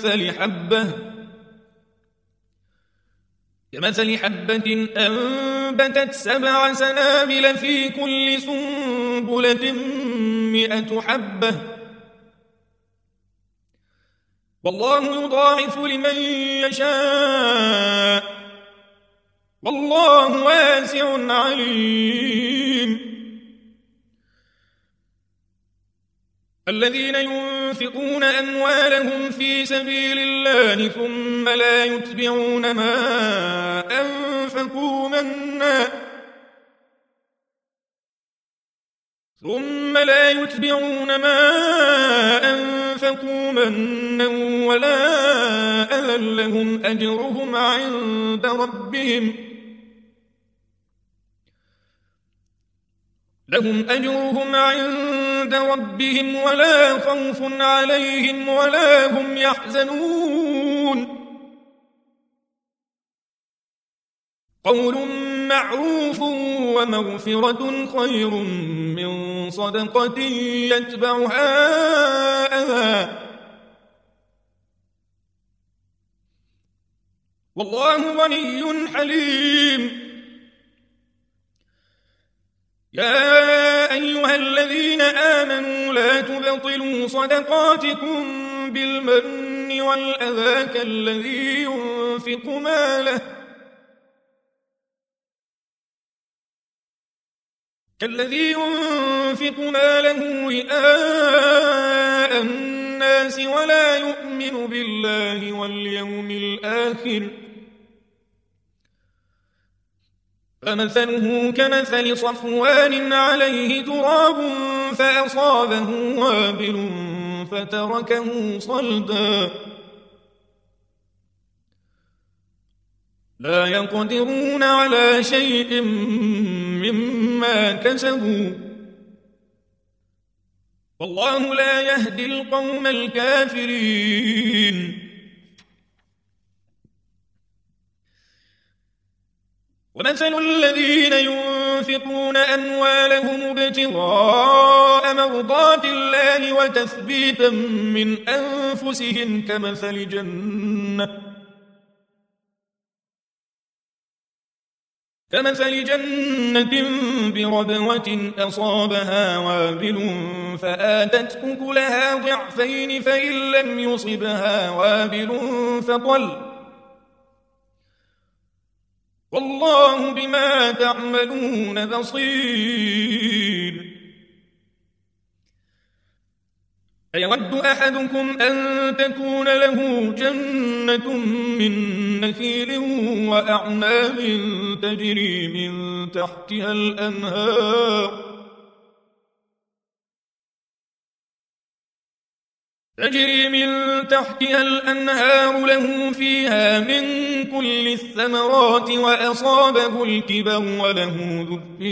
كمثل حبة أنبتت 7 سنابل في كل سنبلة 100 حبة والله يضاعف لمن يشاء والله واسع عليم. الذين ينفقون أموالهم في سبيل الله ثم لا يتبعون ما أنفقوا منا ولا أذى لهم أجرهم عند ربهم ولا خوف عليهم ولا هم يحزنون. قول معروف ومغفرة خير من صدقة يتبعها أذى والله غني حليم. يا أيها الذين آمنوا لا تبطلوا صدقاتكم بالمن والأذى كالذي ينفق ماله رئاء الناس ولا يؤمن بالله واليوم الآخر فمثله كمثل صفوان عليه تراب فأصابه وابل فتركه صلدا لا يقدرون على شيء مما كسبوا والله لا يهدي القوم الكافرين. ومثل الذين ينفقون أموالهم ابتغاء مرضات الله وتثبيتا من أنفسهم كمثل جنة بربوة أصابها وابل فآتت أكلها ضعفين فإن لم يصبها وابل فطل والله بما تعملون بصير. أيود أحدكم أن تكون له جنة من نخيل وأعناب تجري من تحتها الأنهار له فيها من كل الثمرات وأصابه الكبر وله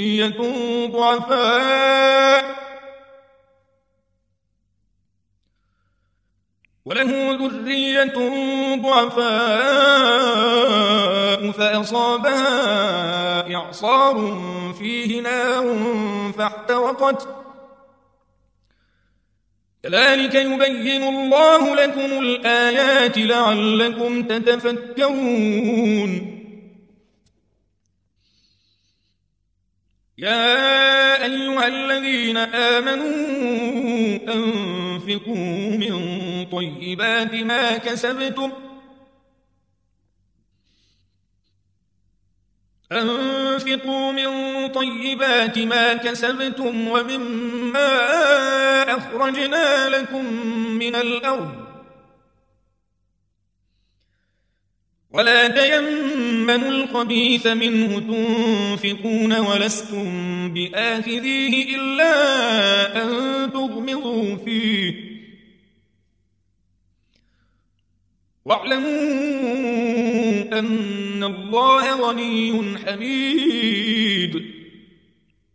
ذرية ضعفاء فأصابها إعصار فيه نار فاحترقت كذلك يبين الله لكم الآيات لعلكم تتفكرون. يا أيها الذين آمنوا أنفقوا من طيبات ما كسبتم ومما أخرجنا لكم من الأرض ولا تيمموا الخبيث منه تنفقون ولستم بآخذيه إلا أن تغمضوا فيه واعلموا أن الله غني حميد.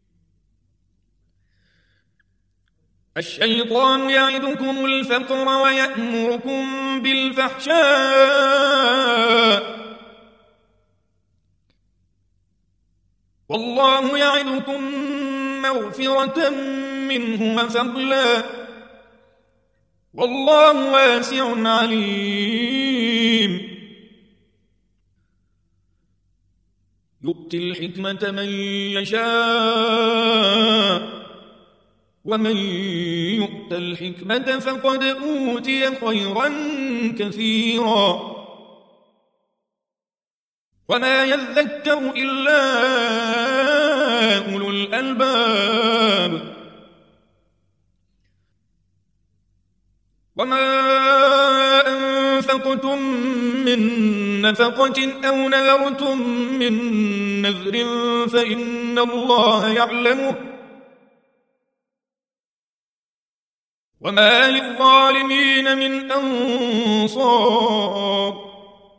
الشيطان يعدكم الفقر ويأمركم بالفحشاء والله يعدكم مغفرة منه وفضلا والله واسع عليم يؤتي الحكمة من يشاء ومن يؤت الحكمة فقد أوتي خيرا كثيرا وما يذكر إلا أولو الألباب وما أنفقتم من نفقة أو نذرتم من نذر فإن الله يعلمه وما للظالمين من أنصار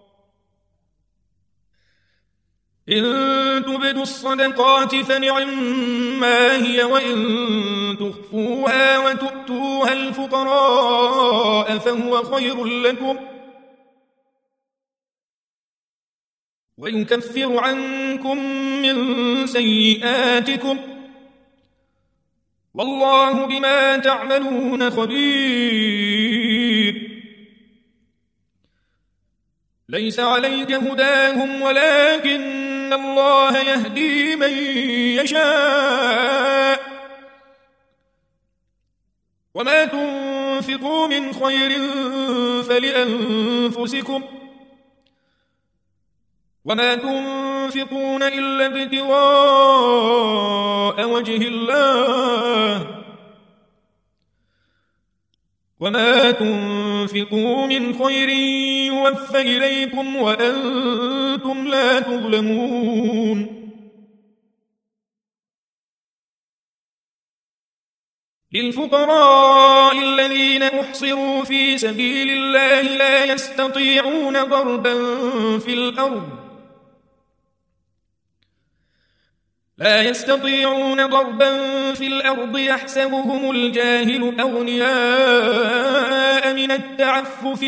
إن تبدوا الصدقات فنعما هي وإن تخفوها وتؤتوها الفقراء فهو خير لكم ويكفر عنكم من سيئاتكم والله بما تعملون خبير ليس عليك هداهم ولكن الله يهدي من يشاء وما تنفقوا من خير فلأنفسكم وما تنفقون إلا ابتغاء وجه الله وما تنفقوا من خير يوفى إليكم وأنتم لا تظلمون للفقراء الذين أحصروا في سبيل الله لا يستطيعون ضربا في الأرض يحسبهم الجاهل أغنياء من التعفف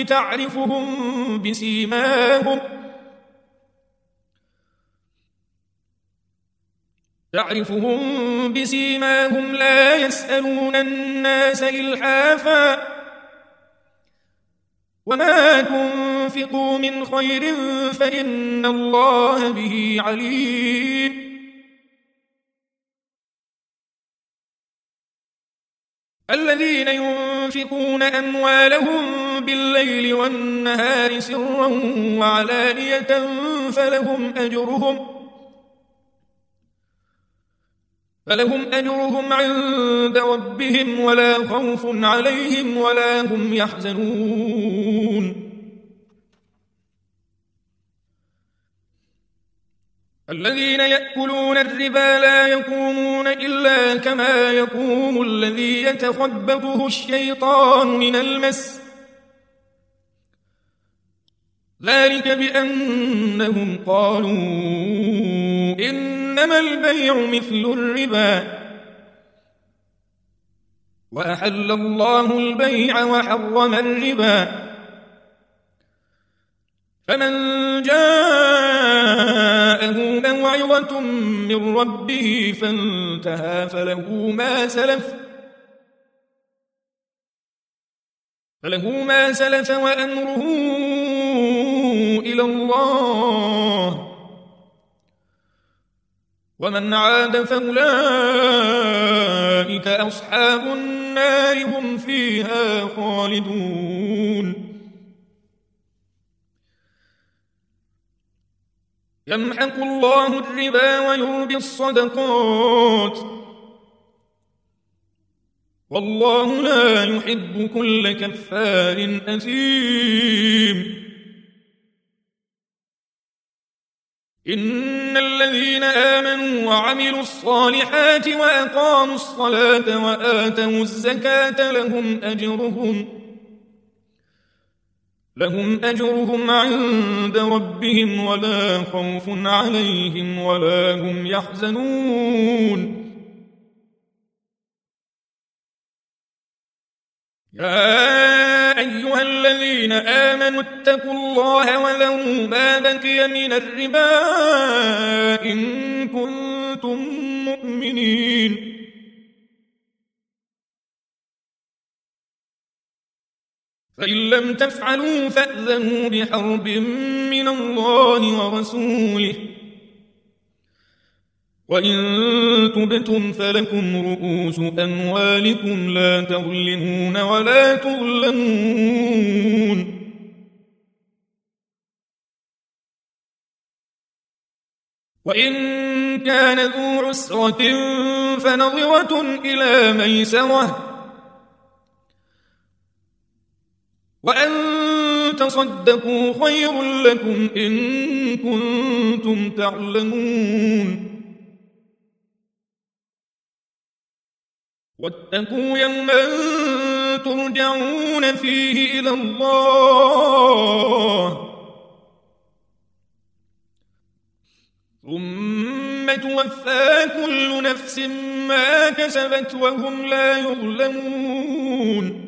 تعرفهم بسيماهم لا يسألون الناس إلحافا وما تنفقوا من خير فإن الله به عليم الذين ينفقون أموالهم بالليل والنهار سرا وعلانية فلهم أجرهم عند ربهم ولا خوف عليهم ولا هم يحزنون الذين يأكلون الربا لا يقومون إلا كما يقوم الذي يتخبطه الشيطان من المس ذلك بأنهم قالوا إنما البيع مثل الربا وأحل الله البيع وحرم الربا فمن جاءه موعظة من ربه فانتهى فله ما سلف وأمره إلى الله ومن عاد فأولئك أصحاب النار هم فيها خالدون يمحق الله الربا ويربي الصدقات والله لا يحب كل كفار أثيم إن الذين آمنوا وعملوا الصالحات وأقاموا الصلاة وآتوا الزكاة لهم أجرهم عند ربهم ولا خوف عليهم ولا هم يحزنون يا أيها الذين آمنوا اتقوا الله وذروا ما بقي من الربا إن كنتم مؤمنين فإن لم تفعلوا فأذنوا بحرب من الله ورسوله وإن تبتم فلكم رؤوس أموالكم لا تظلمون ولا تظلمون وإن كان ذو عسرة فنظرة إلى ميسرة وأن تصدقوا خير لكم إن كنتم تعلمون واتقوا يوما ترجعون فيه إلى الله ثم توفى كل نفس ما كسبت وهم لا يظلمون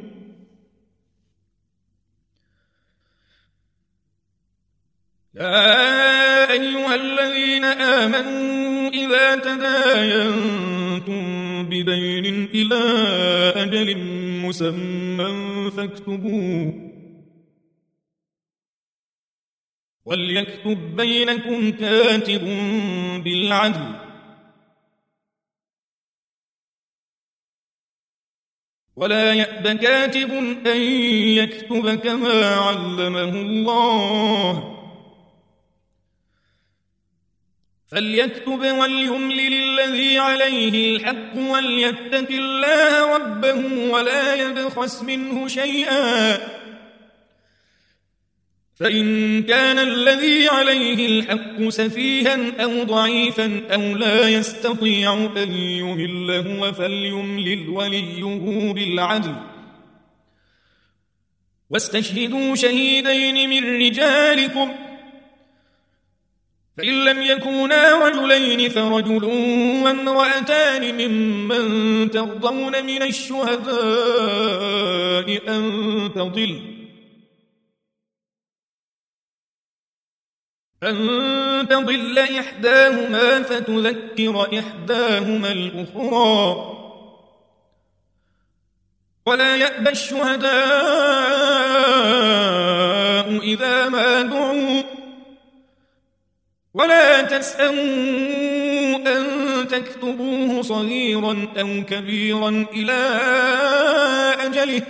يا أيها الذين آمنوا إذا تداينتم بدين إلى أجل مسمى فاكتبوه وليكتب بينكم كاتب بالعدل ولا يأب كاتب أن يكتب كما علمه الله فليكتب وليملل الذي عليه الحق وليتق الله ربه ولا يبخس منه شيئا فإن كان الذي عليه الحق سفيها أو ضعيفا أو لا يستطيع أن يمل هو فليملل وليه بالعدل واستشهدوا شهيدين من رجالكم فإن لم يكونا رجلين فرجل وامرأتان ممن ترضون من الشهداء أن تضل إحداهما فتذكر إحداهما الأخرى ولا يأبى الشهداء إذا ما دعوا ولا تسأموا أن تكتبوه صغيرا أو كبيرا إلى أجله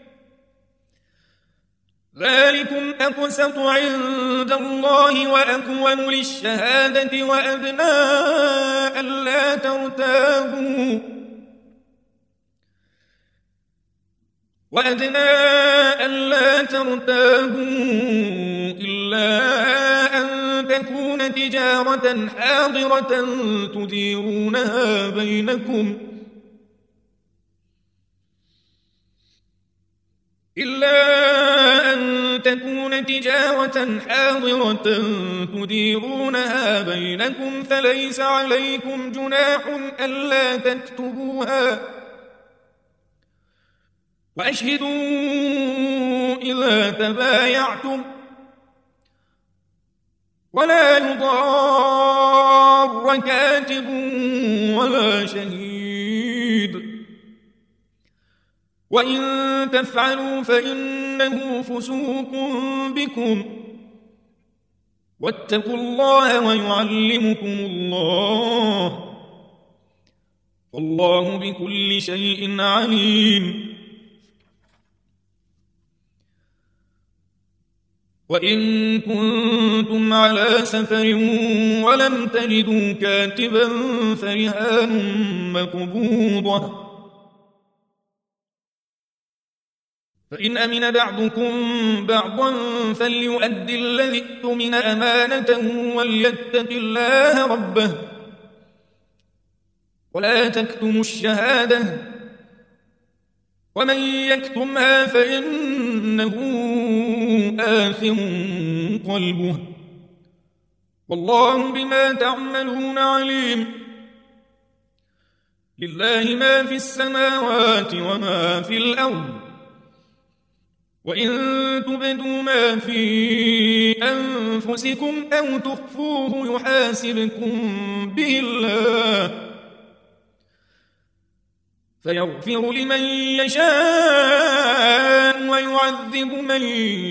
ذلكم أقسط عند الله وأقوم للشهادة وأدنى ألا ترتابوا إلا أن تكون تجارة حاضرة تديرونها بينكم فليس عليكم جناح ألا تكتبوها وأشهدوا إذا تبايعتم ولا يضار كاتب ولا شهيد وإن تفعلوا فإنه فسوق بكم واتقوا الله ويعلمكم الله والله بكل شيء عليم وإن كنتم على سفر ولم تجدوا كاتبا فرهان مقبوضة فإن أمن بعضكم بعضا فليؤدي الذي اؤتمن أمانته وليتق الله ربه ولا تكتموا الشهادة ومن يكتمها فإنه آثم قلبه والله بما تعملون عليم لله ما في السماوات وما في الأرض وإن تبدوا ما في أنفسكم أو تخفوه يحاسبكم به الله فيغفر لمن يشاء ويعذب من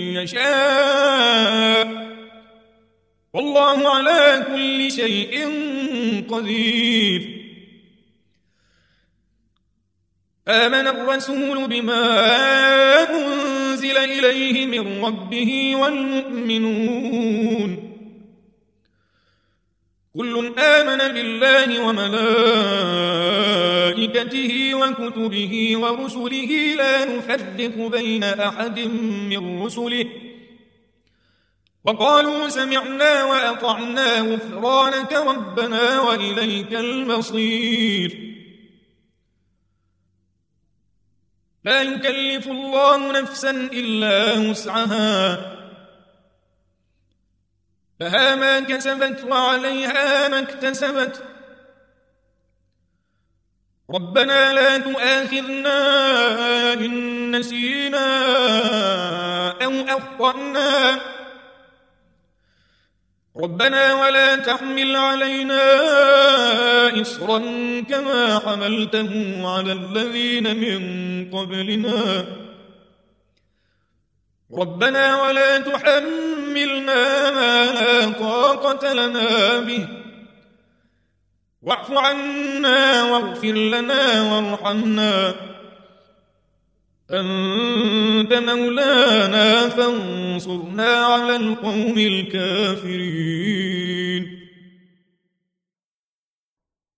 يشاء والله على كل شيء قدير. آمن الرسول بما أنزل إليه من ربه والمؤمنون كل آمن بالله وملائكته وكتبه ورسله لا نفرق بين أحد من رسله وقالوا سمعنا وأطعنا غفرانك ربنا وإليك المصير. لا يكلف الله نفسا إلا وسعها لها ما كسبت وعليها ما اكتسبت ربنا لا تؤاخذنا إن نسينا أو أخطأنا ربنا ولا تحمل علينا إصرا كما حملته على الذين من قبلنا ربنا ولا تحملنا ما لا طاقة لنا به واعف عنا واغفر لنا وارحمنا أنت مولانا فانصرنا على القوم الكافرين.